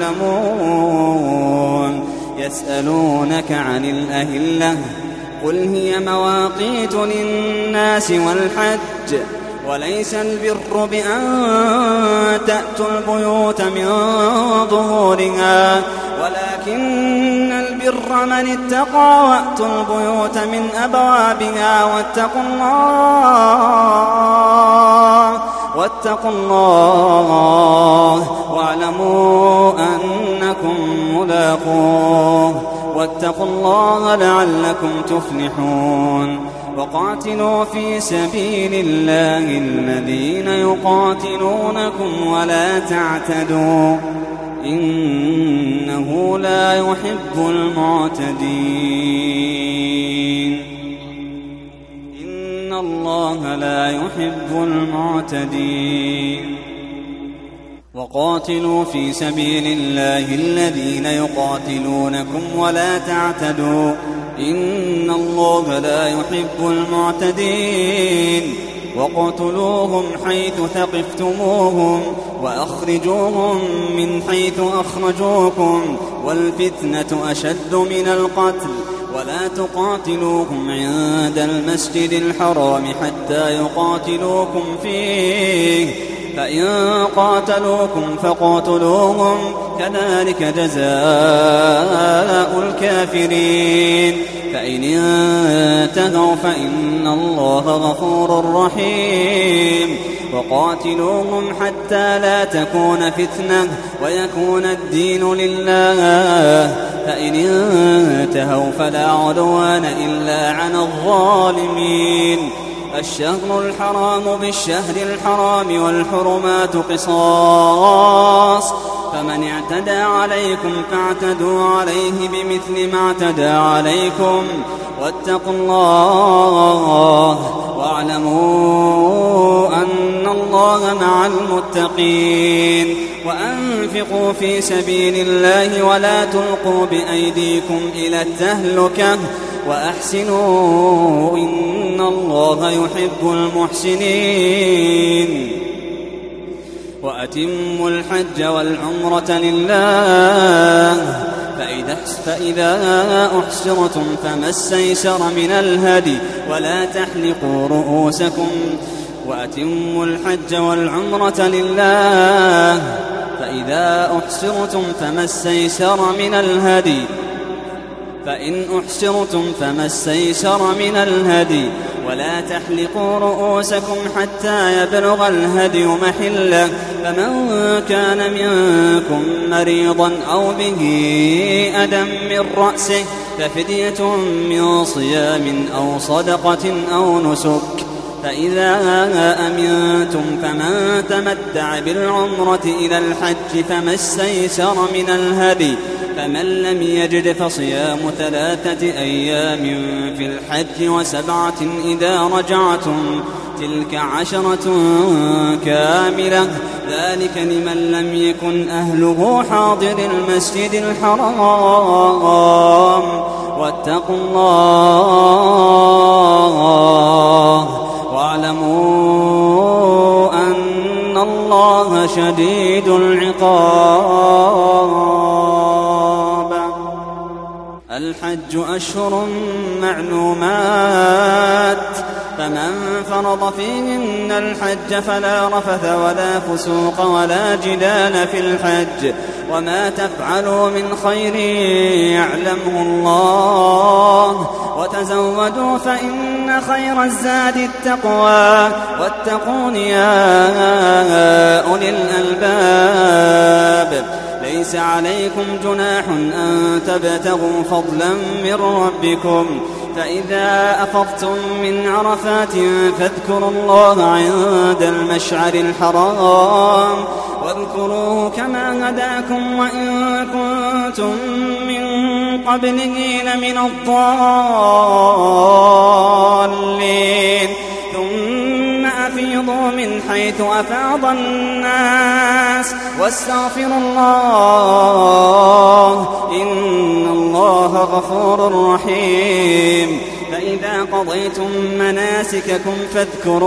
تعلمون. يسألونك عن الأهلة قل هي مواقيت للناس والحج وليس البر بأن تأتوا البيوت من ظهورها ولكن البر من اتقى وأتوا البيوت من أبوابها واتقوا الله واعلموا أنكم ملاقوه واتقوا الله لعلكم تفلحون. وقاتلوا في سبيل الله الذين يقاتلونكم ولا تعتدوا إنه لا يحب المعتدين. إن الله لا يحب المعتدين. وقاتلوا في سبيل الله الذين يقاتلونكم ولا تعتدوا إن الله لا يحب المعتدين. وقتلوهم حيث ثقفتموهم وأخرجوهم من حيث أخرجوكم والفتنة أشد من القتل ولا تقاتلوهم عند المسجد الحرام حتى يقاتلوكم فيه فإن قاتلوكم فقاتلوهم كذلك جزاء الكافرين. فإن انتهوا فإن الله غفور رحيم. وقاتلوهم حتى لا تكون فتنة ويكون الدين لله فإن انتهوا فلا عدوان إلا على الظالمين. الشهر الحرام بالشهر الحرام والحرمات قصاص فمن اعتدى عليكم فاعتدوا عليه بمثل ما اعتدى عليكم واتقوا الله واعلموا أن الله مع المتقين. وأنفقوا في سبيل الله ولا تلقوا بأيديكم إلى التهلكة وأحسنوا إن الله يحب المحسنين. وأتموا الحج والعمرة لله فإن فإذا أحصرتم فما استيسر من الهدي ولا تحلقوا رؤوسكم وأتموا الحج والعمرة لله. فإذا أحصرتم فما استيسر من الهدي فإن أحصرتم فما استيسر من الهدي ولا تحلقوا رؤوسكم حتى يبلغ الهدي محله. فمن كان منكم مريضا أو به أذى من رأسه ففدية من صيام أو صدقة أو نسك. فإذا أمنتم فمن تمتع بالعمرة إلى الحج فما استيسر من الهدي. فمن لم يجد فصيام 3 أيام في الحج و7 إذا رجعتم تلك 10 كاملة ذلك لمن لم يكن أهله حاضر المسجد الحرام. واتقوا الله واعلموا أن الله شديد العقاب. الحج أشهر معلومات فمن فرض فيهن الحج فلا رفث ولا فسوق ولا جدال في الحج. وما تفعلوا من خير يعلمه الله وتزودوا فإن خير الزاد التقوى واتقون يا أولي الألباب. ليس عليكم جناح أن تبتغوا فضلا من ربكم فإذا أفضتم من عرفات فاذكروا الله عند المشعر الحرام واذكروه كما هداكم وإن كنتم من قبله لمن الضالين. ثم أفيضوا من حيث أفاض الناس واستغفروا الله إن الله غفور رحيم. فإذا قضيتم مناسككم فاذكروا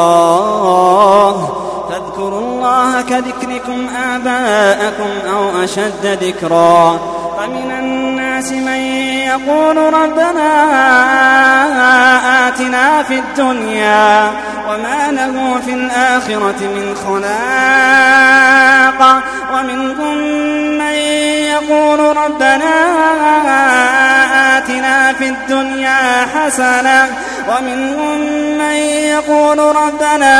الله كذكركم آباءكم أو أشد ذكرا. فمن الناس من يقول ربنا آتنا في الدنيا وما له في الآخرة من خلاق. ومنهم من يقول ربنا آتنا في الدنيا حسنة ومنهم من يقول ربنا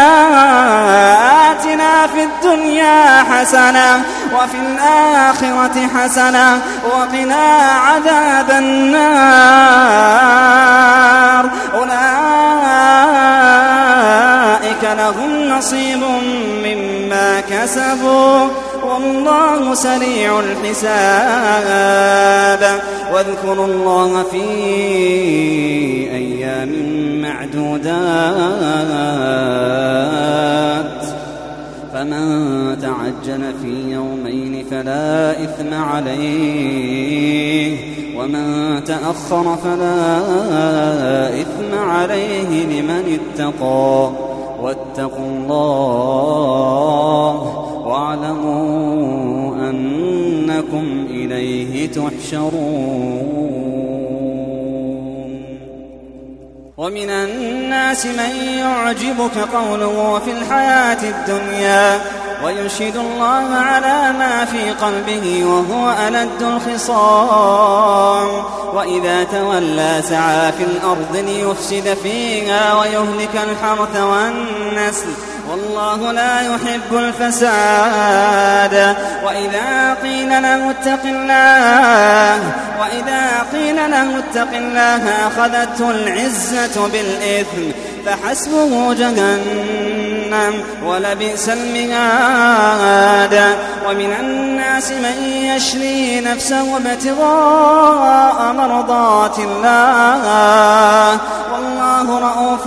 آتنا في الدنيا حسنة وفي الآخرة حسنة وقنا عذاب النار. أولئك لهم نصيب مما كسبوا والله سريع الحساب. واذكروا الله في أيام معدودات فمن تعجل في يومين فلا إثم عليه ومن تأخر فلا إثم عليه لمن اتقى. واتقوا الله واعلموا أنكم إليه تحشرون. ومن الناس من يعجبك قوله في الحياة الدنيا ويشهد الله على ما في قلبه وهو ألد الخصام. وإذا تولى سعى في الأرض ليفسد فيها ويهلك الحرث والنسل والله لا يحب الفساد. وإذا قيل له اتق الله أخذته العزة بالإثم فحسبه جهنم ولبئس المهاد. ومن الناس من يشري نفسه ابتغاء مرضات الله والله رؤوف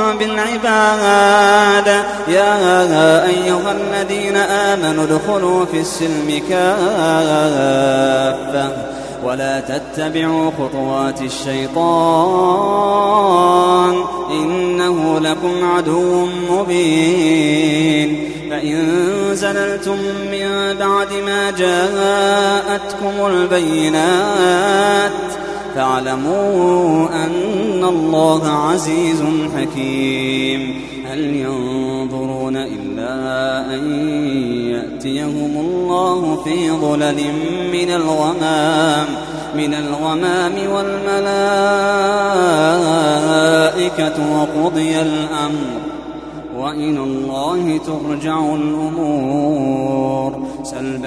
بالعباد. يا أيها الذين آمنوا ادخلوا في السلم كافة ولا تتبعوا خطوات الشيطان إنه لكم عدو مبين. فإن زللتم من بعد ما جاءتكم البينات فاعلموا أن الله عزيز حكيم. هل ينظرون إلا أن يأتيهم الله في ظلل من الغمام والملائكة وقضي الأمر وإلى الله ترجع الأمور. سل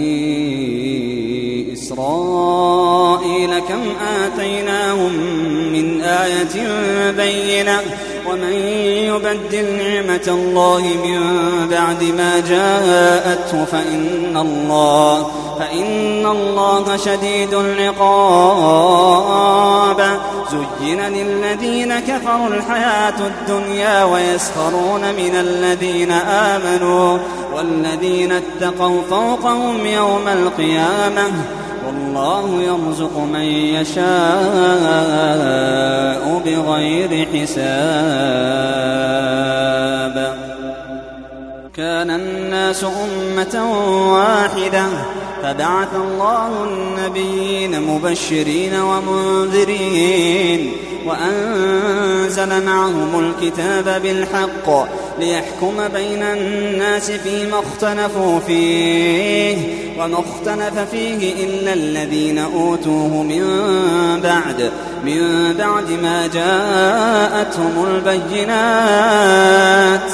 بني إسرائيل كم آتيناهم من آية بينة ومن يبدل نعمة الله من بعد ما جاءته فإن الله شديد العقاب. زين للذين كفروا الحياة الدنيا ويسخرون من الذين آمنوا والذين اتقوا فوقهم يوم القيامة والله يرزق من يشاء بغير حساب. كان الناس أمة واحدة فبعث الله النبيين مبشرين ومنذرين وأنزل معهم الكتاب بالحق ليحكم بين الناس فيما اختلفوا فيه وما اختلف فيه إلا الذين أوتوه من بعد ما جاءتهم البينات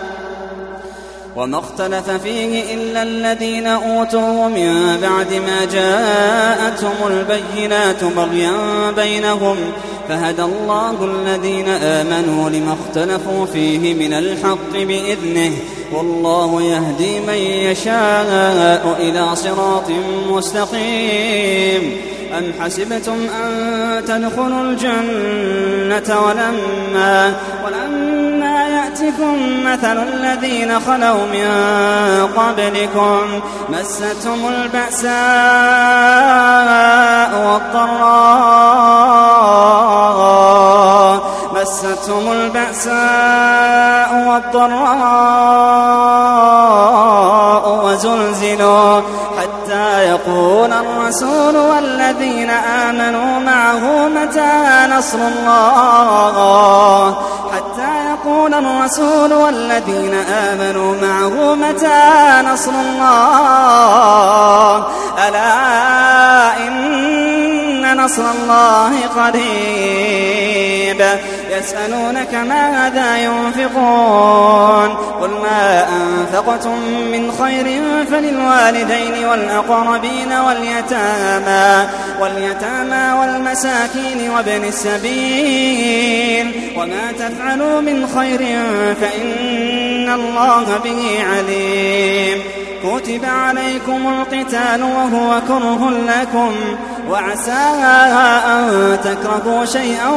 وما اختلف فيه إلا الذين أوتوه من بعد ما جاءتهم البينات بغيا بينهم فهدى الله الذين آمنوا لما اختلفوا فيه من الحق بإذنه والله يهدي من يشاء إلى صراط مستقيم. أم حسبتم أن تدخلوا الجنة ولما يأتكم مثل الذين خلوا من قبلكم مستهم البأساء والضراء وزلزلوا حتى يقول الرسول والذين آمنوا معه متى نصر الله ألا إن نصر الله قريب. يسألونك ماذا ينفقون قل ما أنفقتم من خير فللوالدين والأقربين واليتامى والمساكين وابن السبيل وما تفعلوا من خير فإن الله به عليم. كتب عليكم القتال وهو كره لكم وعسى أن تكرهوا شيئا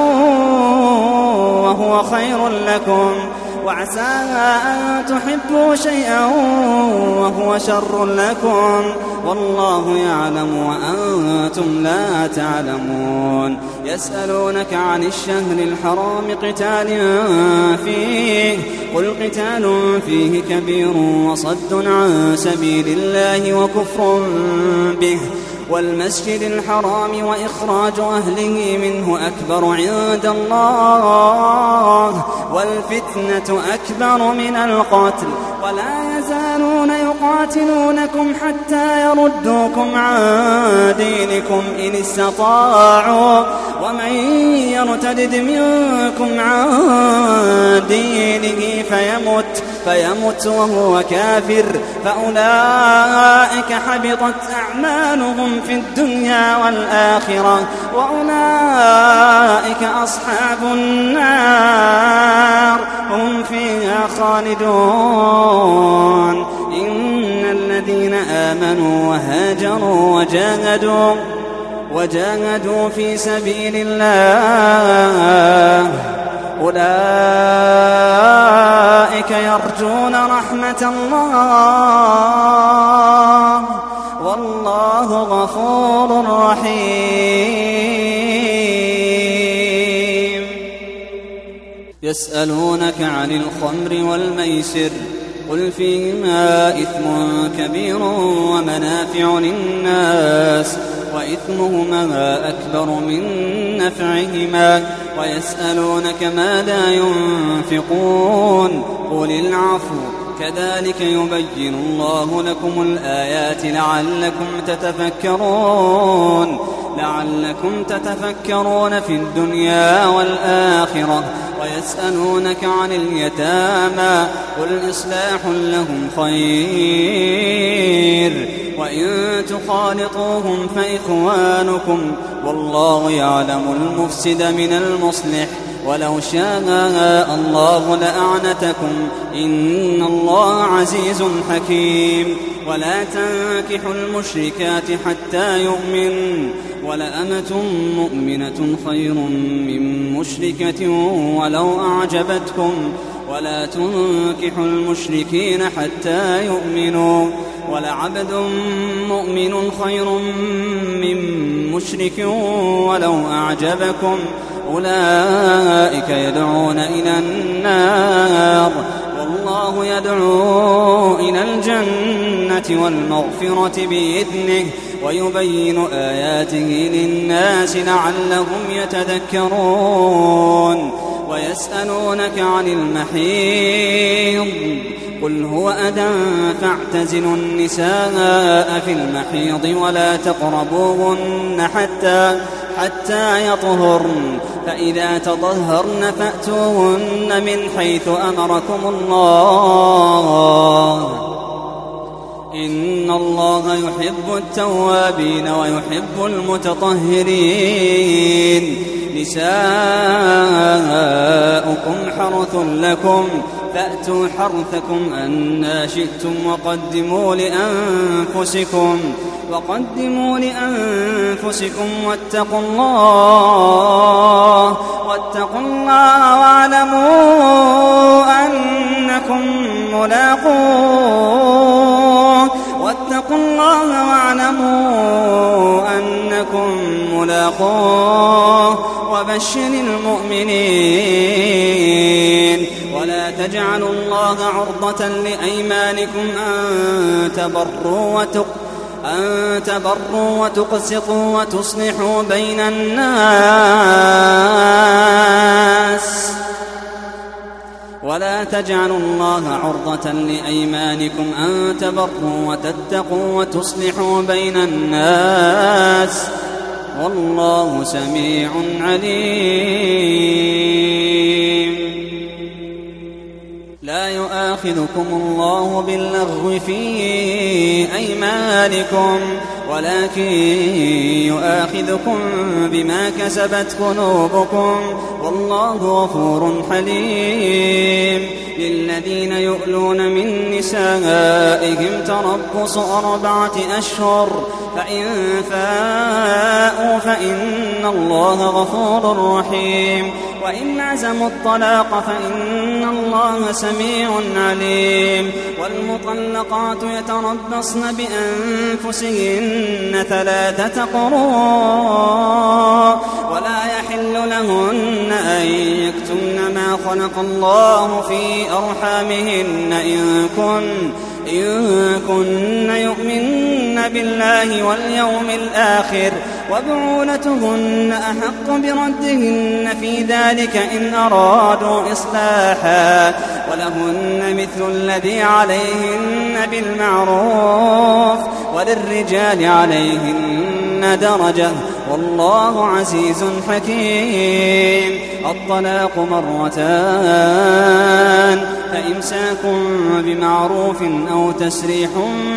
وهو خير لكم وعسى أن تحبوا شيئا وهو شر لكم والله يعلم وأنتم لا تعلمون. يسألونك عن الشهر الحرام قتال فيه قل قتال فيه كبير وصد عن سبيل الله وكفر به والمسجد الحرام وإخراج أهله منه أكبر عند الله والفتنة أكبر من القتل ولا يزالون يقاتلونكم حتى يردوكم عن دينكم إن استطاعوا ومن يرتد منكم عن دينه فيمت وهو كافر فأولئك حبطت أعمالهم في الدنيا والآخرة وأولئك أصحاب النار هم فيها خالدون. إن الذين آمنوا وهاجروا وجاهدوا في سبيل الله أولئك يرجون رحمة الله والله غفور رحيم. يسألونك عن الخمر والميسر قل فيهما إثم كبير ومنافع للناس وإثمهما أكبر من نفعهما ويسألونك ماذا ينفقون قل العفو كذلك يبين الله لكم الآيات لعلكم تتفكرون في الدنيا والآخرة ويسألونك عن اليتامى قل إصلاح لهم خير وإن تخالطوهم فإخوانكم والله يعلم المفسد من المصلح ولو شاء الله لأعنتكم إن الله عزيز حكيم ولا تنكحوا المشركات حتى يؤمن ولأمة مؤمنة خير من مشركة ولو أعجبتكم ولا تنكحوا المشركين حتى يؤمنوا ولعبد مؤمن خير من مشرك ولو أعجبكم أولئك يدعون إلى النار والله يدعو إلى الجنة والمغفرة بإذنه ويبين آياته للناس لعلهم يتذكرون ويسألونك عن المحيض قل هو أذى فاعتزلوا النساء في المحيض ولا تقربوهن حتى يطهرن فإذا تطهرن فأتوهن من حيث أمركم الله إن الله يحب التوابين ويحب المتطهرين نساؤكم حرث لكم فأتوا حرثكم أنى شئتم وقدموا لأنفسكم واتقوا الله واعلموا أنكم ملاقوه وبشر المؤمنين ولا تجعلوا الله عرضة لأيمانكم أن تبروا وتقسطوا وتصلحوا بين الناس ولا تجعلوا الله عرضة لأيمانكم أن تبروا وتتقوا وتصلحوا بين الناس والله سميع عليم لا يؤاخذكم الله باللغو في أيمانكم ولكن يؤاخذكم بما كسبت قلوبكم والله غفور حليم للذين يؤلون من نسائهم تربص 4 أشهر فإن فاءوا فإن الله غفور رحيم وإن عزموا الطلاق فإن الله سميع عليم والمطلقات يتربصن بأنفسهن 3 قروء ولا يحل لهن أن يكتمن ما خلق الله في أرحامهن إن كن يؤمن بالله واليوم الآخر وبعولتهن أحق بردهن في ذلك إن أرادوا إصلاحا ولهن مثل الذي عليهن بالمعروف وللرجال عليهن درجة والله عزيز حكيم الطلاق 2 فإمساك بمعروف أو تسريح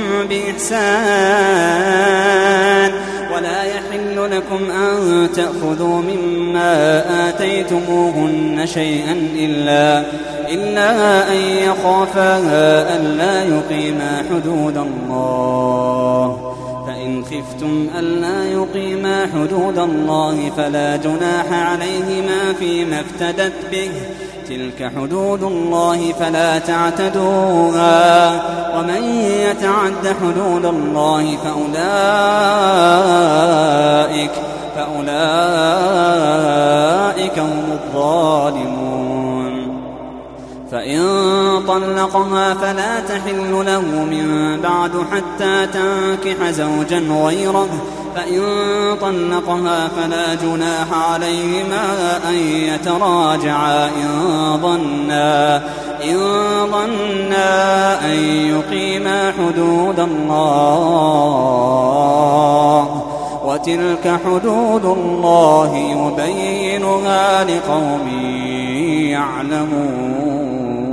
بإحسان ولا يحل لكم أن تأخذوا مما آتيتموهن شيئا إلا أن يخافا ألا يقيما حدود الله فإن خفتم ألا يقيما حدود الله فلا جناح عليهما فيما افتدت به تلك حدود الله فلا تعتدوها ومن يتعد حدود الله فأولئك هم الظالمون فإن طلقها فلا تحل له من بعد حتى تنكح زوجا غيره، فإن طلقها فلا جناح عليهما أن يتراجعا إن ظنا أن يقيما حدود الله، وتلك حدود الله يبينها لقوم يعلمون.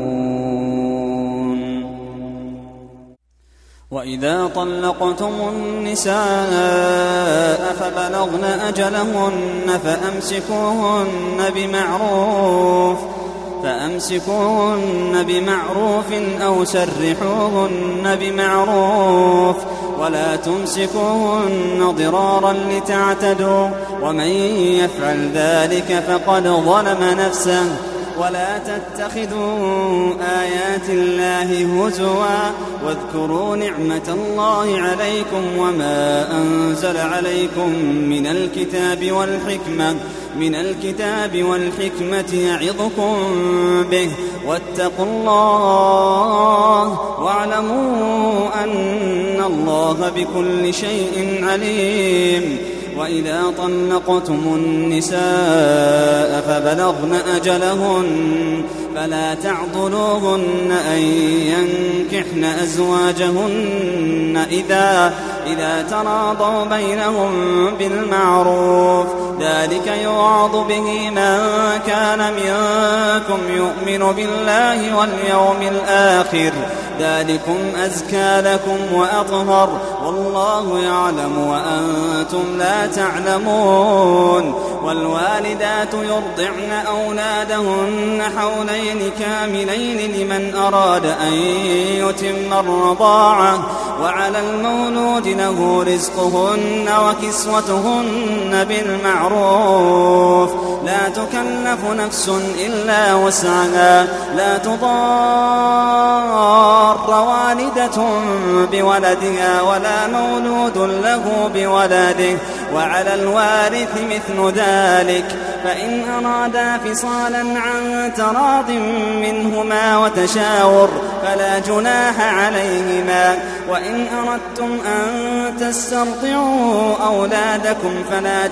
وإذا طلقتم النساء فبلغن أجلهن فأمسكوهن بمعروف أو سرحوهن بمعروف، ولا تمسكوهن ضرارا لتعتدوا، ومن يفعل ذلك فقد ظلم نفسه. ولا تتخذوا آيات الله هزوا، واذكروا نعمة الله عليكم وما أنزل عليكم من الكتاب والحكمة يعظكم به، واتقوا الله واعلموا أن الله بكل شيء عليم. وإذا طلقتم النساء فبلغن أجلهن فلا تعضلوهن أن ينكحن أزواجهن إذا تراضوا بينهم بالمعروف، ذلك يوعظ به من كان منكم يؤمن بالله واليوم الآخر، ذلكم أزكى لكم وأطهر، والله يعلم وأنتم لا تعلمون. والوالدات يرضعن أولادهن حولين كاملين لمن أراد أن يتم الرضاعة، وعلى المولود له رزقهن وكسوتهن بالمعروف، لا تكلف نفس إلا وسعها، لا تضار والدة بولدها ولا مولود له بولده، وعلى الوارث مثل ذلك، فإن أرادا فصالا عن تراض منهما وتشاور فلا جناح عليهما. وإن أردتم أن تسترضعوا أولادكم فلا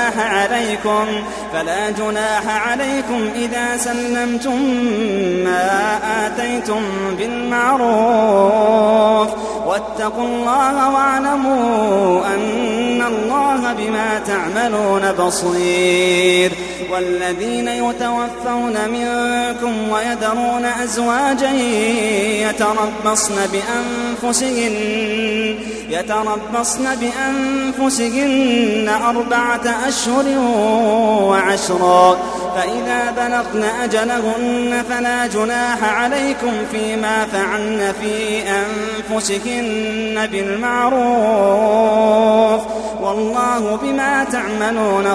جناح عليكم إذا سلمتم ما آتيتم بالمعروف، واتقوا الله واعلموا أن الله بما تعملون بصير. والذين يتوفون منكم ويذرون أزواجا يتربصن بأنفسهن 4 أشهر وعشرا، فإذا بلغن أجلهن فلا جناح عليكم فيما فعلن في أنفسهن بالمعروف، والله بما تعملون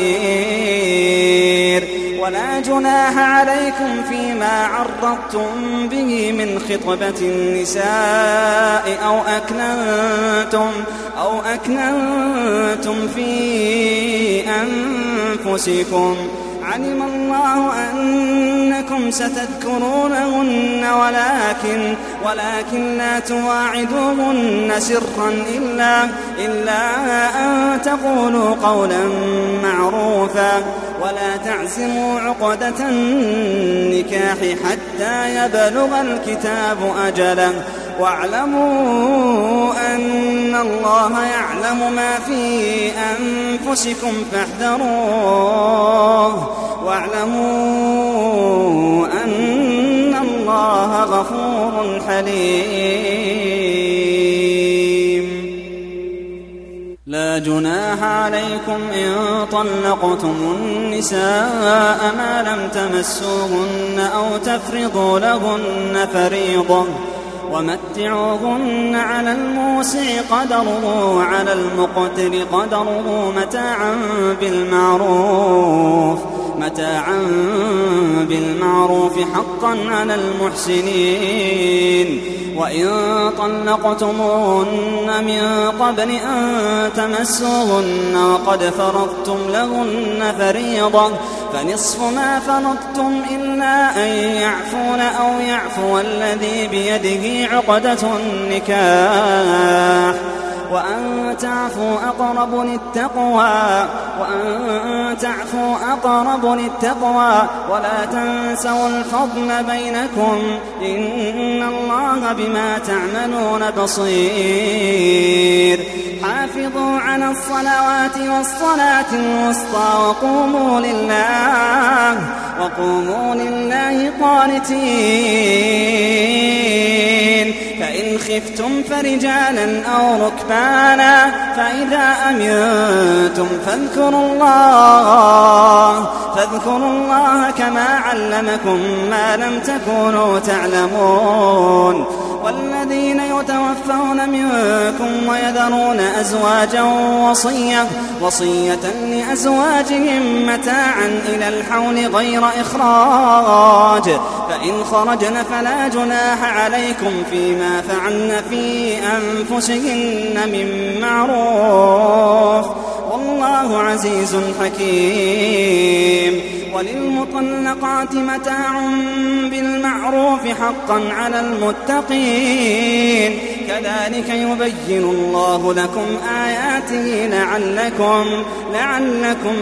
خبير. ولا جناح عليكم فيما عرضتم به من خطبة النساء أو أكننتم في أنفسكم، علم الله أنكم ستذكرونهن ولكن لا تواعدوهن سرا إلا أن تقولوا قولا معروفا، ولا تعزموا عقدة النكاح حتى يبلغ الكتاب أجله، واعلموا أن الله يعلم ما في أنفسكم فاحذروه، واعلموا أن الله غفور حليم. لا جناح عليكم إن طلقتم النساء ما لم تمسوهن أو تفرضوا لهن فريضة، ومتعوهن على الموسع قدره وعلى المقتر قدره متاعا بالمعروف، متاعا بالمعروف حقا على المحسنين. وإن طلقتموهن من قبل أن تمسوهن وقد فرضتم لهن فريضة فنصف ما فرضتم إلا أن يعفون أو يعفو الذي بيده عقدة النكاح وأن تعفوا أقرب للتقوى ولا تنسوا الفضل بينكم إن الله بما تعملون بصير. حافظوا على الصلوات والصلاة الوسطى وقوموا لله قانتين. فإن خفتم فرجالا أو ركبانا فإذا أمنتم فاذكروا الله كما علمكم ما لم تكونوا تعلمون. والذين يتوفون منكم ويذرون أزواجا وصية لأزواجهم متاعا إلى الحول غير إخراج فإن خرجن فلا جناح عليكم فيما فعلن في أنفسهن من معروف والله عزيز حكيم. وللمطلقات متاع بالمعروف حقا على المتقين كذلك يبين الله لكم آياته لعلكم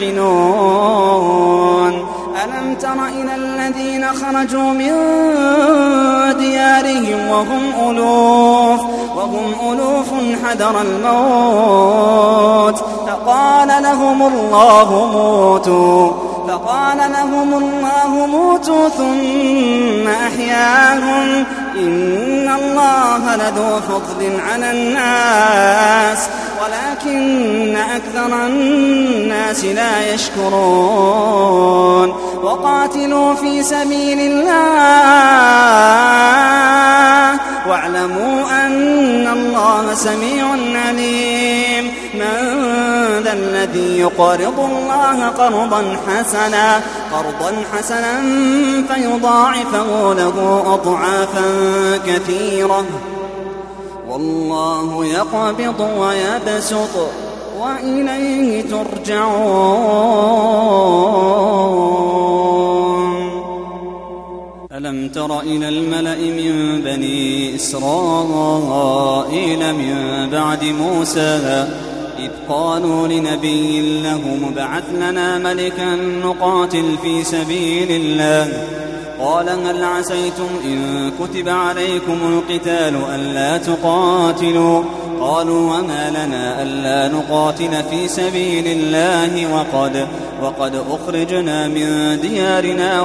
تعقلون. ألم تر إلى الذين خرجوا من ديارهم وهم ألوف حذر الموت فقال لهم الله موتوا ثم أحياهم إن الله لذو فضل على الناس ولكن أكثر الناس لا يشكرون. وقاتلوا في سبيل الله واعلموا أن الله سميع عليم. من ذا الذي يقرض الله قرضا حسنا فيضاعفه له أضعافا كثيرة والله يقبض ويبسط وإليه ترجعون. ألم تر إلى الملأ من بني إسرائيل من بعد موسى إذ قالوا لنبي له ابعث لنا ملكا نقاتل في سبيل الله قال هل عسيتم إن كتب عليكم القتال ألا تقاتلوا قالوا وما لنا ألا نقاتل في سبيل الله وقد أخرجنا من ديارنا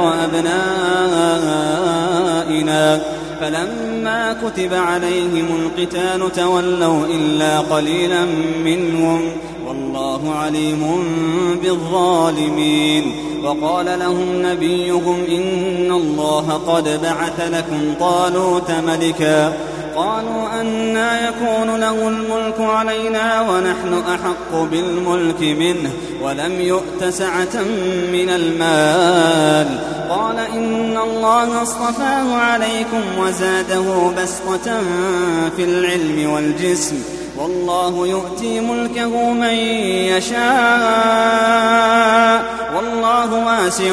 وأبنائنا فلما كتب عليهم القتال تولوا إلا قليلا منهم والله عليم بالظالمين. وقال لهم نبيهم إن الله قد بعث لكم طالوت ملكا قالوا أنى يكون له الملك علينا ونحن أحق بالملك منه ولم يؤت سعة من المال قال إن الله اصطفاه عليكم وزاده بسطة في العلم والجسم والله يؤتي ملكه من يشاء والله واسع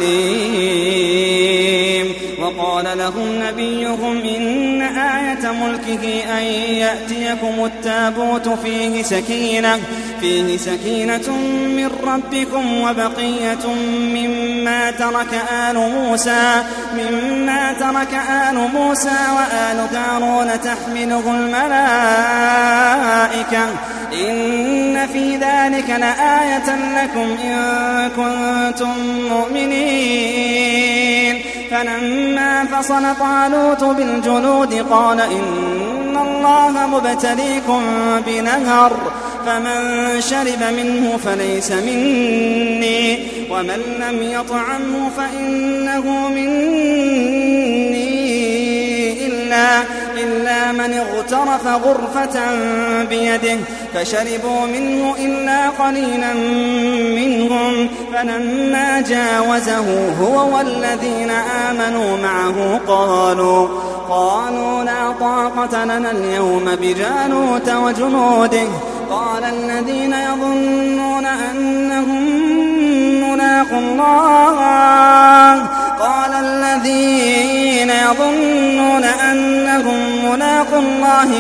عليم. وقال لهم نبيهم إن آية ملكه أن يأتيكم التابوت فيه سكينة من ربكم وبقية مما ترك آل موسى وآل هارون تحمله الملائكة إن في ذلك لآية لكم إن كنتم مؤمنين. فلما فصل طالوت بالجنود قال إن الله مبتليكم بنهر فمن شرب منه فليس مني ومن لم يطعمه فإنه مني إلا إلا من اغترف غرفة بيده فشربوا منه إلا قليلا منهم فلما جاوزه هو والذين آمنوا معه قالوا لا طاقة لنا اليوم بجالوت وجنوده قال الذين يظنون أنهم ملاقو الله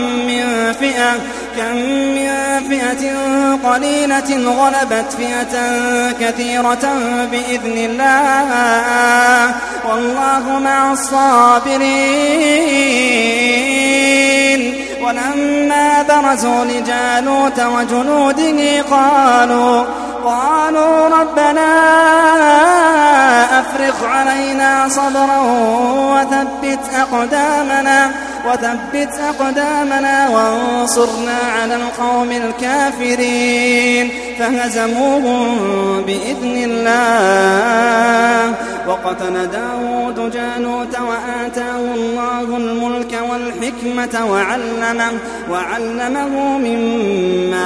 كم من فئة قليلة غلبت فئة كثيرة بإذن الله والله مع الصابرين ولما برزوا لجالوت وجنوده قالوا ربنا أفرغ علينا صبرا وثبت أقدامنا وانصرنا على القوم الكافرين فهزموهم بإذن الله وقتل داود جالوت وآتاه الله الملك والحكمة وعلمه مما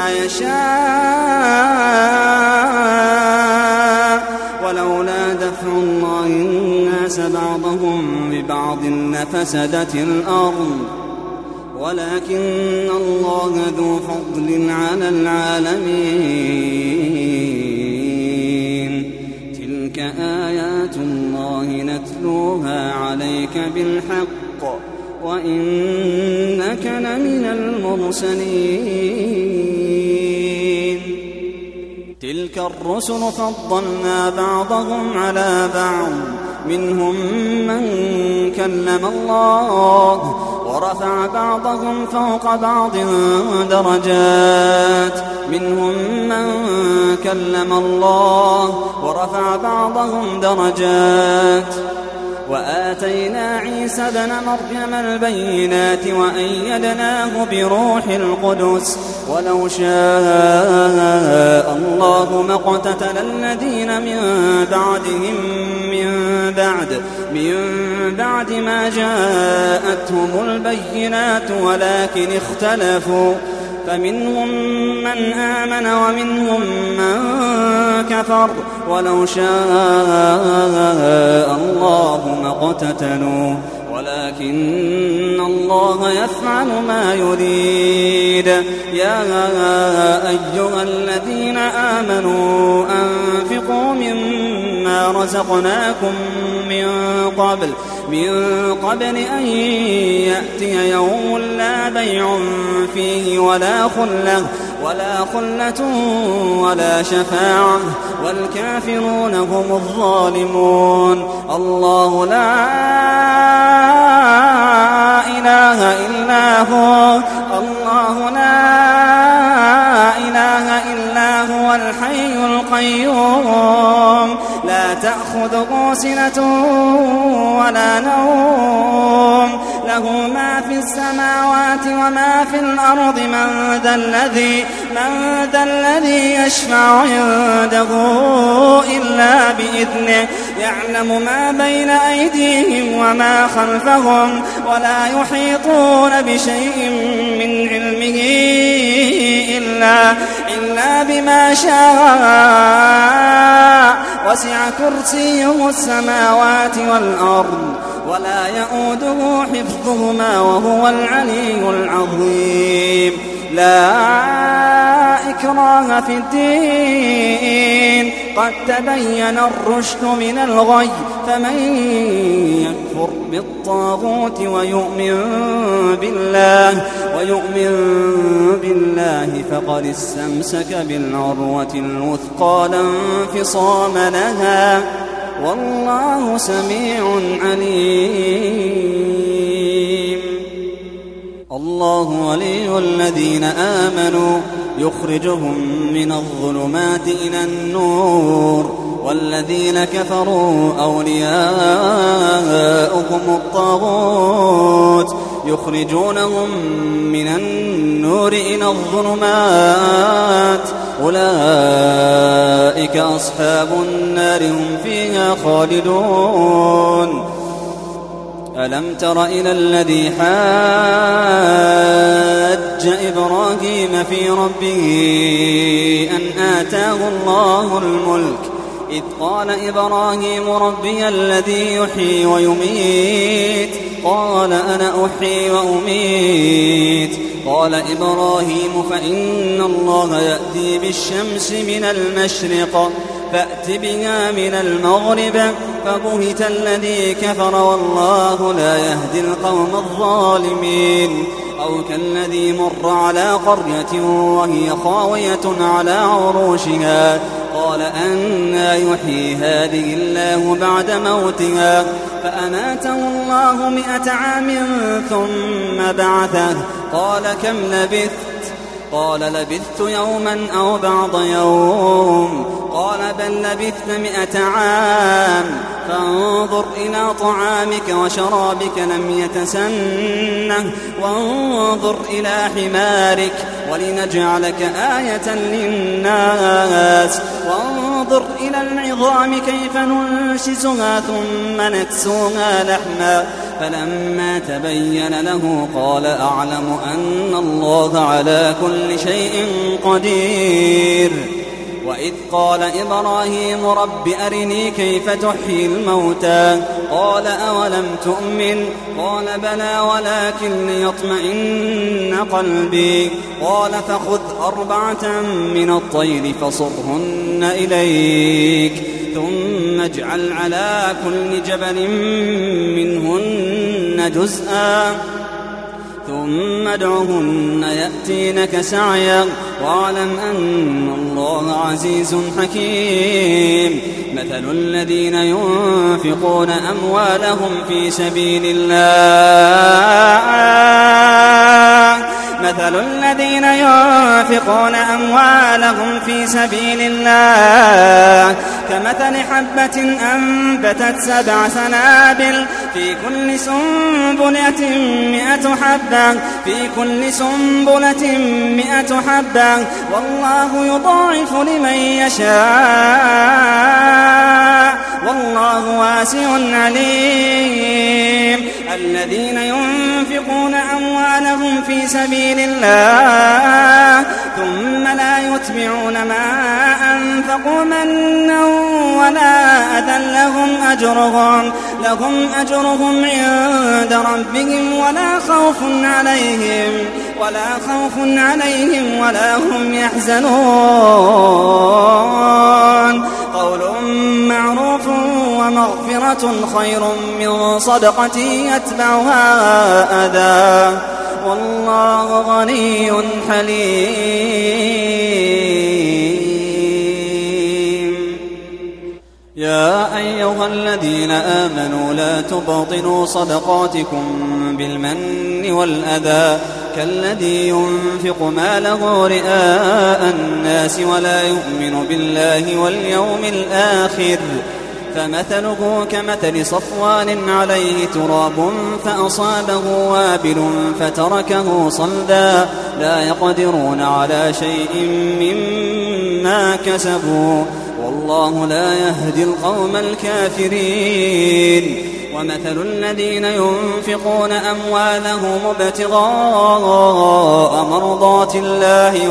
يشاء ولولا دفع الله الناس بعضهم ببعض لفسدت الأرض ولكن الله ذو فضل على العالمين تلك آيات الله نتلوها عليك بالحق وإنك لمن المرسلين تلك الرسل فضلنا بعضهم على بعض منهم من كلم الله ورفع بعضهم فوق بعض درجات منهم من كلم الله ورفع بعضهم درجات وآتينا عيسى ابن مريم البينات وأيدناه بروح القدس ولو شاء الله ما اقتتل الذين من بعدهم من بعد ما جاءتهم البينات ولكن اختلفوا فمنهم من آمن ومنهم من كفر ولو شاء الله ما اقتتلوا ولكن الله يفعل ما يريد يا أيها الذين آمنوا أنفقوا مما رزقناكم من قبل أن يأتي يوم لا بيع فيه ولا خلة ولا شفاعة والكافرون هم الظالمون الله لا إله إلا هو الحي القيوم لا تأخذه سنة ولا نوم له ما في السماوات وما في الأرض من ذا الذي يشفع عنده إلا بإذنه يعلم ما بين أيديهم وما خلفهم ولا يحيطون بشيء من علمه إلا بما شاء وسع كرسيه السماوات والأرض ولا يؤوده حفظهما وهو العلي العظيم لا إكراه في الدين قد تبين الرشد من الغي فمن يكفر بالطاغوت ويؤمن بالله فقد استمسك بالعروة الوثقى لا انفصام لها والله سميع عليم الله ولي الذين آمنوا يخرجهم من الظلمات إلى النور والذين كفروا أولياؤهم الطاغوت يخرجونهم من النور إلى الظلمات أولئك أصحاب النار هم فيها خالدون ألم تر إلى الذي حاج إبراهيم في ربه أن آتاه الله الملك إذ قال إبراهيم ربي الذي يحيي ويميت قال أنا أحيي وأميت قال إبراهيم فإن الله يأتي بالشمس من المشرق فأت بها من المغرب فبهت الذي كفر والله لا يهدي القوم الظالمين أو كالذي مر على قرية وهي خاوية على عروشها قال أنى يحيي هذه الله بعد موتها فأماته الله 100 عام ثم بعثه قال كم لبثت قال لبثت يوما أو بعض يوم قال بل لبثت 100 عام فانظر إلى طعامك وشرابك لم يتسنه وانظر إلى حمارك ولنجعلك آية للناس وانظر إلى العظام كيف ننشزها ثم نكسوها لحما فلما تبين له قال أعلم أن الله على كل شيء قدير وإذ قال إبراهيم رب أرني كيف تحيي الموتى قال أولم تؤمن قال بلى ولكن ليطمئن قلبي قال فخذ 4 من الطير فصرهن إليك ثم اجعل على كل جبل منهن جزءا ثم ادعهن يأتينك سعيا واعلم أن الله عزيز حكيم مثل الذين ينفقون أموالهم في سبيل الله كمثل حبة أنبتت 7 سنابل في كل سنبلة 100 حبة والله يضاعف لمن يشاء والله واسع عليم الذين ينفقون أموالهم في سبيل الله ثم لا يتبعون ما أنفقوا منا ولا أذى لهم أجرهم عند ربهم ولا خوف عليهم ولا هم يحزنون قول معروف ومغفرة خير من صدقة يتبعها أذى والله غني حليم يا أيها الذين آمنوا لا تبطلوا صدقاتكم بالمن والأذى كالذي ينفق ماله رئاء الناس ولا يؤمن بالله واليوم الآخر فمثله كمثل صفوان عليه تراب فأصابه وابل فتركه صلدا لا يقدرون على شيء مما كسبوا والله لا يهدي القوم الكافرين ومثل الذين ينفقون أموالهم ابتغاء مرضات الله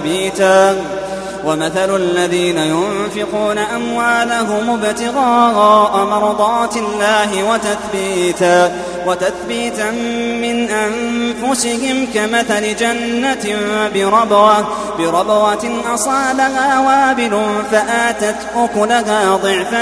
وتثبيتا من أنفسهم كمثل جنة بربوة أصابها وابل فآتت أكلها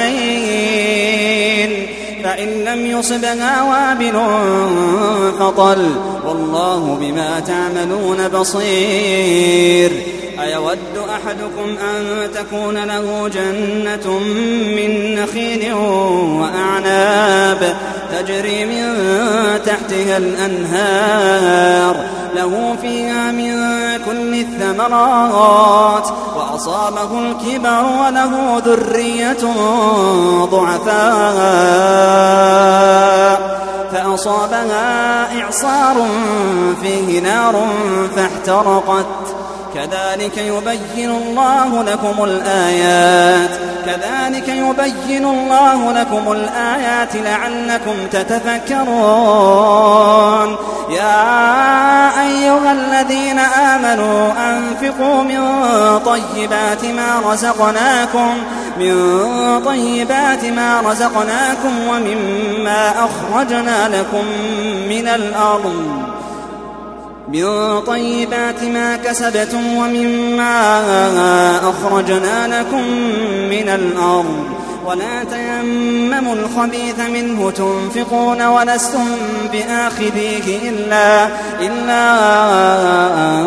ضعفين فإن لم يصبها وابل فطل والله بما تعملون بصير أيود أحدكم أن تكون له جنة من نخيل وأعناب تجري من تحتها الأنهار له فيها من كل الثمرات وأصابه الكبر وله ذرية ضعفاء فأصابها إعصار فيه نار كذلك يبين الله لكم الآيات لعلكم تتفكرون. يا أيها الذين آمنوا أنفقوا من طيبات ما رزقناكم ومما أخرجنا لكم من الأرض، من طيبات ما كسبتم ومما أخرجنا لكم من الأرض، ولا تيمموا الخبيث منه تنفقون ولستم بآخذيه إلا أن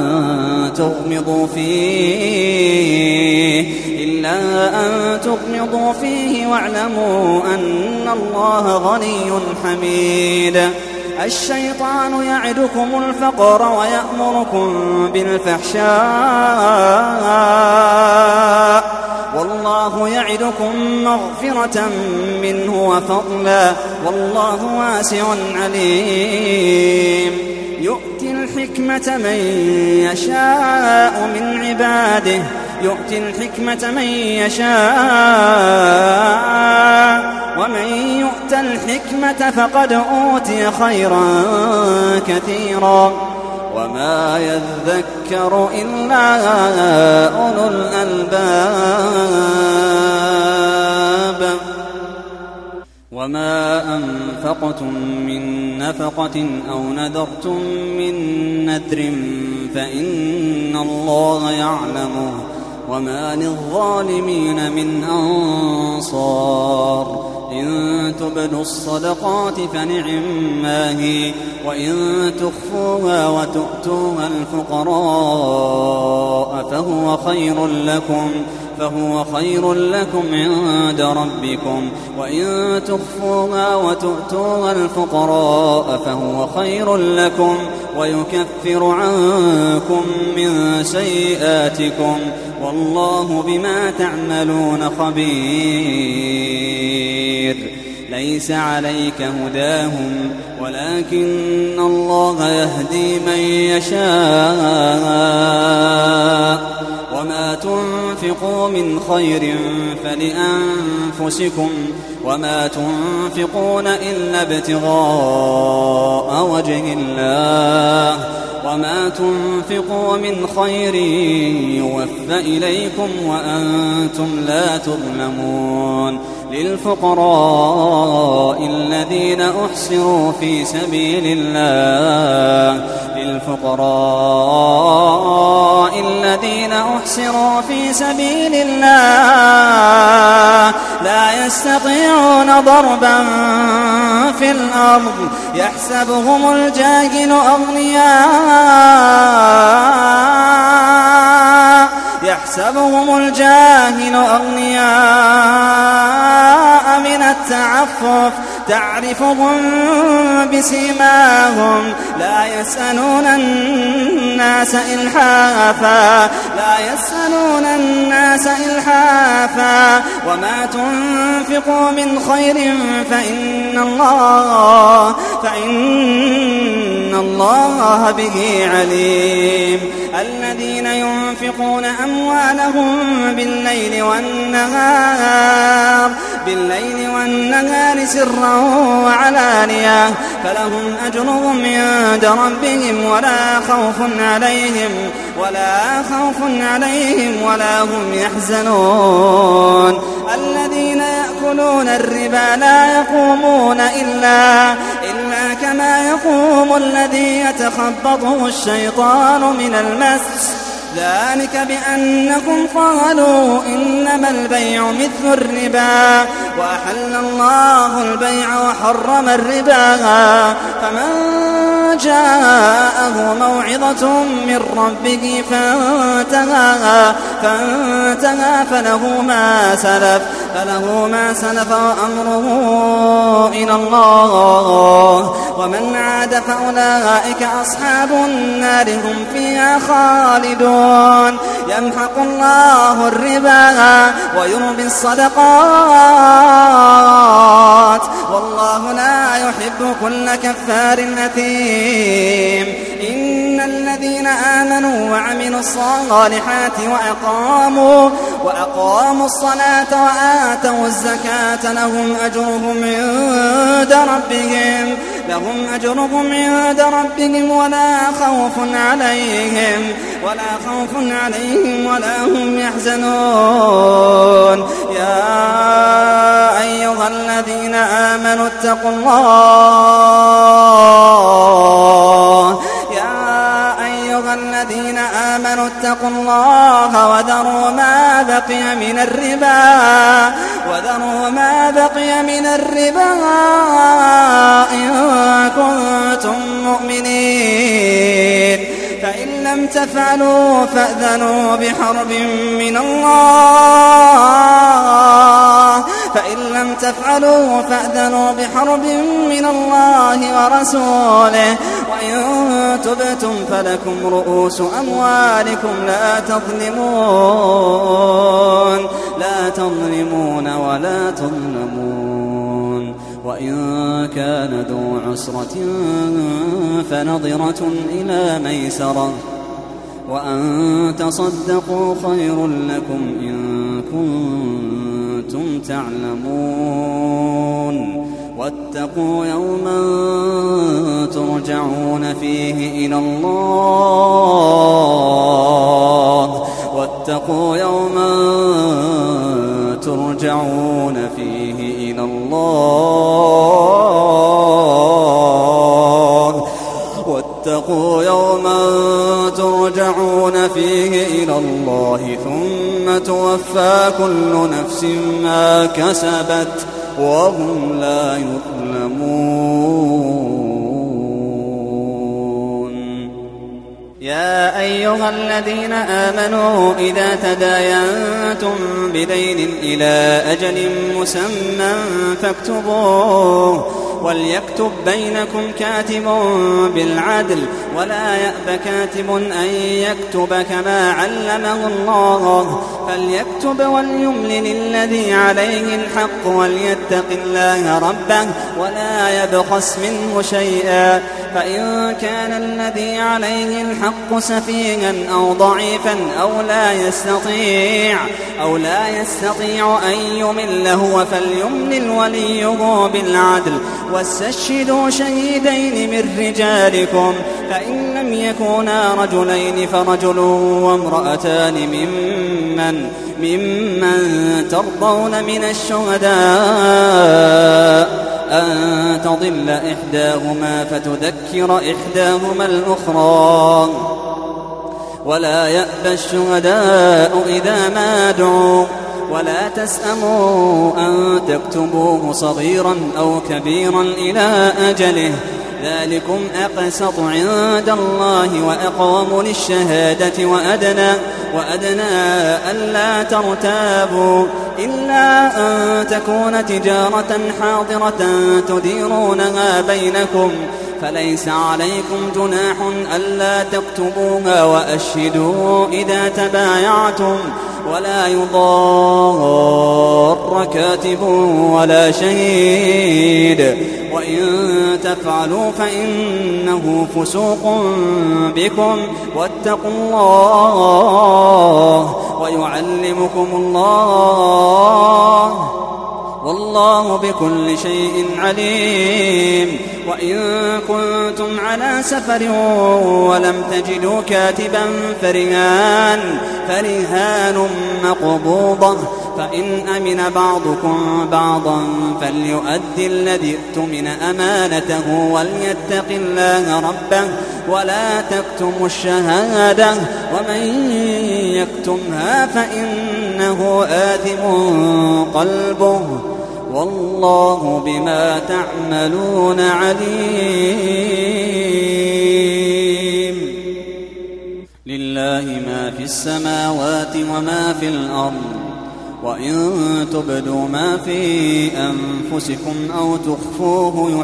تغمضوا فيه واعلموا أن الله غني حميد. الشيطان يعدكم الفقر ويأمركم بالفحشاء والله يعدكم مغفرة منه وفضلا والله واسع عليم. يؤتي الحكمة من يشاء من عباده ومن يؤت الحكمة فقد أوتي خيرا كثيرا وما يذكر إلا أولو الألباب. وما أنفقتم من نفقة أو نذرتم من نذر فإن الله يعلمه وما للظالمين من أنصار. إن تبدوا الصدقات فنعما هي وإن تخفوها وتؤتوها الفقراء فهو خير لكم عند ربكم وإن تخفوها وتؤتوها الفقراء فهو خير لكم ويكفر عنكم من سيئاتكم والله بما تعملون خبير. ليس عليك هداهم ولكن الله يهدي من يشاء وما تنفقوا من خير فلأنفسكم وما تنفقون إلا ابتغاء وجه الله وما تنفقوا من خير يوفى إليكم وأنتم لا تظلمون. للفقراء الذين أحصروا في سبيل الله لا يستطيعون ضربا في الأرض يحسبهم الجاهل أغنياء من التعفف تعرفهم بسيماهم لا يسألون الناس إلحافا وما تنفقوا من خير فإن الله به عليم. الذين ينفقون أموالهم بالليل والنهار سرا وعلانية فلهم أجرهم عند ربهم ولا خوف عليهم ولا هم يحزنون. الذين يأكلون الربا لا يقومون إلا كما يقوم الذي يتخبطه الشيطان من المس ذلك بأنكم قالوا إنما البيع مثل الربا وأحل الله البيع وحرم الربا فمن جاءه موعظة من ربه فانتهى فله ما سلف وأمره إلى الله ومن عاد فأولئك أصحاب النار هم فيها خالدون. يمحق الله الربا ويربي الصدقات والله لا يحب كل كفار أثيم. إن الذين آمنوا وعملوا الصالحات وأقاموا الصلاة وآتوا الزكاة لهم أجرهم عند ربهم ولا خوف عليهم ولا هم يحزنون. يا أيها الذين آمنوا اتقوا الله وذروا ما بقي من الربا إن كنتم مؤمنين. فإن لم تفعلوا فأذنوا بحرب من الله ورسوله وإن تبتم فلكم رؤوس أموالكم لا تظلمون ولا تظلمون. وإن كان ذو عسرة فنظرة إلى ميسرة وأن تصدقوا خير لكم إن كنتم تعلمون. واتقوا يوما ترجعون فيه إلى الله ثم توفى كل نفس ما كسبت وهم لا يظلمون. يا أيها الذين آمنوا إذا تداينتم بدين إلى أجل مسمى فاكتبوه وليكتب بينكم كاتب بالعدل ولا يأب كاتب أن يكتب كما علمه الله فليكتب وليملل الذي عليه الحق وليتق الله ربه ولا يبخس منه شيئا. فإن كان الذي عليه الحق سفيها أو ضعيفا أو لا يستطيع أن يمل هو فليملل وليه بالعدل واستشهدوا شهيدين من رجالكم فإن لم يكونا رجلين فرجل وامرأتان ممن ترضون من الشهداء أن تضل إحداهما فتذكر إحداهما الأخرى ولا يأبى الشهداء إذا ما دعوا ولا تسأموا أن تكتبوه صغيرا أو كبيرا إلى أجله ذلكم أقسط عند الله وأقوم للشهادة وأدنى ألا ترتابوا إلا أن تكون تجارة حاضرة تديرونها بينكم فليس عليكم جناح ألا تكتبوها وأشهدوا إذا تبايعتم ولا يضار كاتب ولا شهيد وإن تفعلوا فإنه فسوق بكم واتقوا الله ويعلمكم الله والله بكل شيء عليم. وإن كنتم على سفر ولم تجدوا كاتبا فرهان مقبوضة فإن أمن بعضكم بعضا فليؤدي الذي اؤتمن أمانته وليتق الله ربه ولا تكتموا الشهادة ومن يكتمها فإنه آثم قلبه والله بما تعملون عليم. لله ما في السماوات وما في الأرض وإن تبدوا ما في أنفسكم أو تخفوه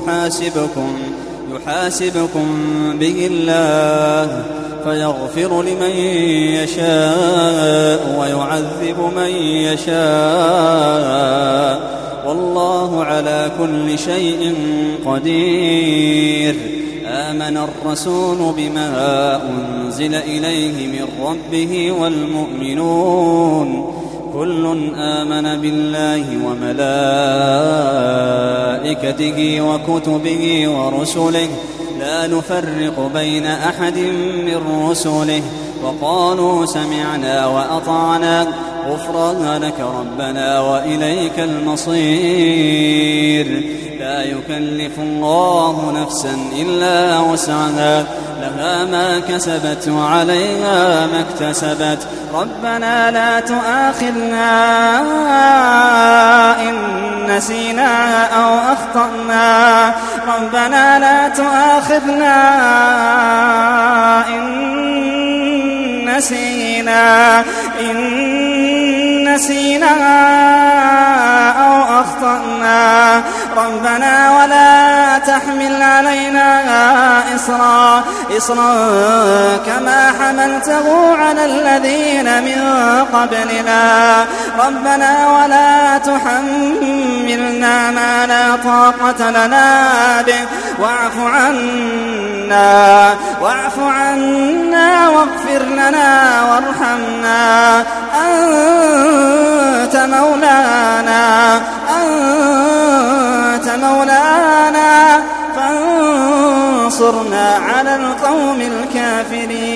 يحاسبكم به الله فيغفر لمن يشاء ويعذب من يشاء والله على كل شيء قدير. آمن الرسول بما أنزل إليه من ربه والمؤمنون كل آمن بالله وملائكته وكتبه ورسله لا نفرق بين أحد من رسله وقالوا سمعنا وأطعنا غفرانك ربنا وإليك المصير لا يكلف الله نفسا إلا وسعها لها ما كسبت وعليها ما اكتسبت ربنا لا تؤاخذنا إن نسينا أو أخطأنا ربنا لا تؤاخذنا إن نسينا أو أخطأنا ربنا ولا تحمل علينا إصرا كما حملته على الذين من قبلنا ربنا ولا تحملنا ما لا طاقة لنا به واعف عنا واغفر لنا وارحمنا أنت مولانا فانصرنا على القوم الكافرين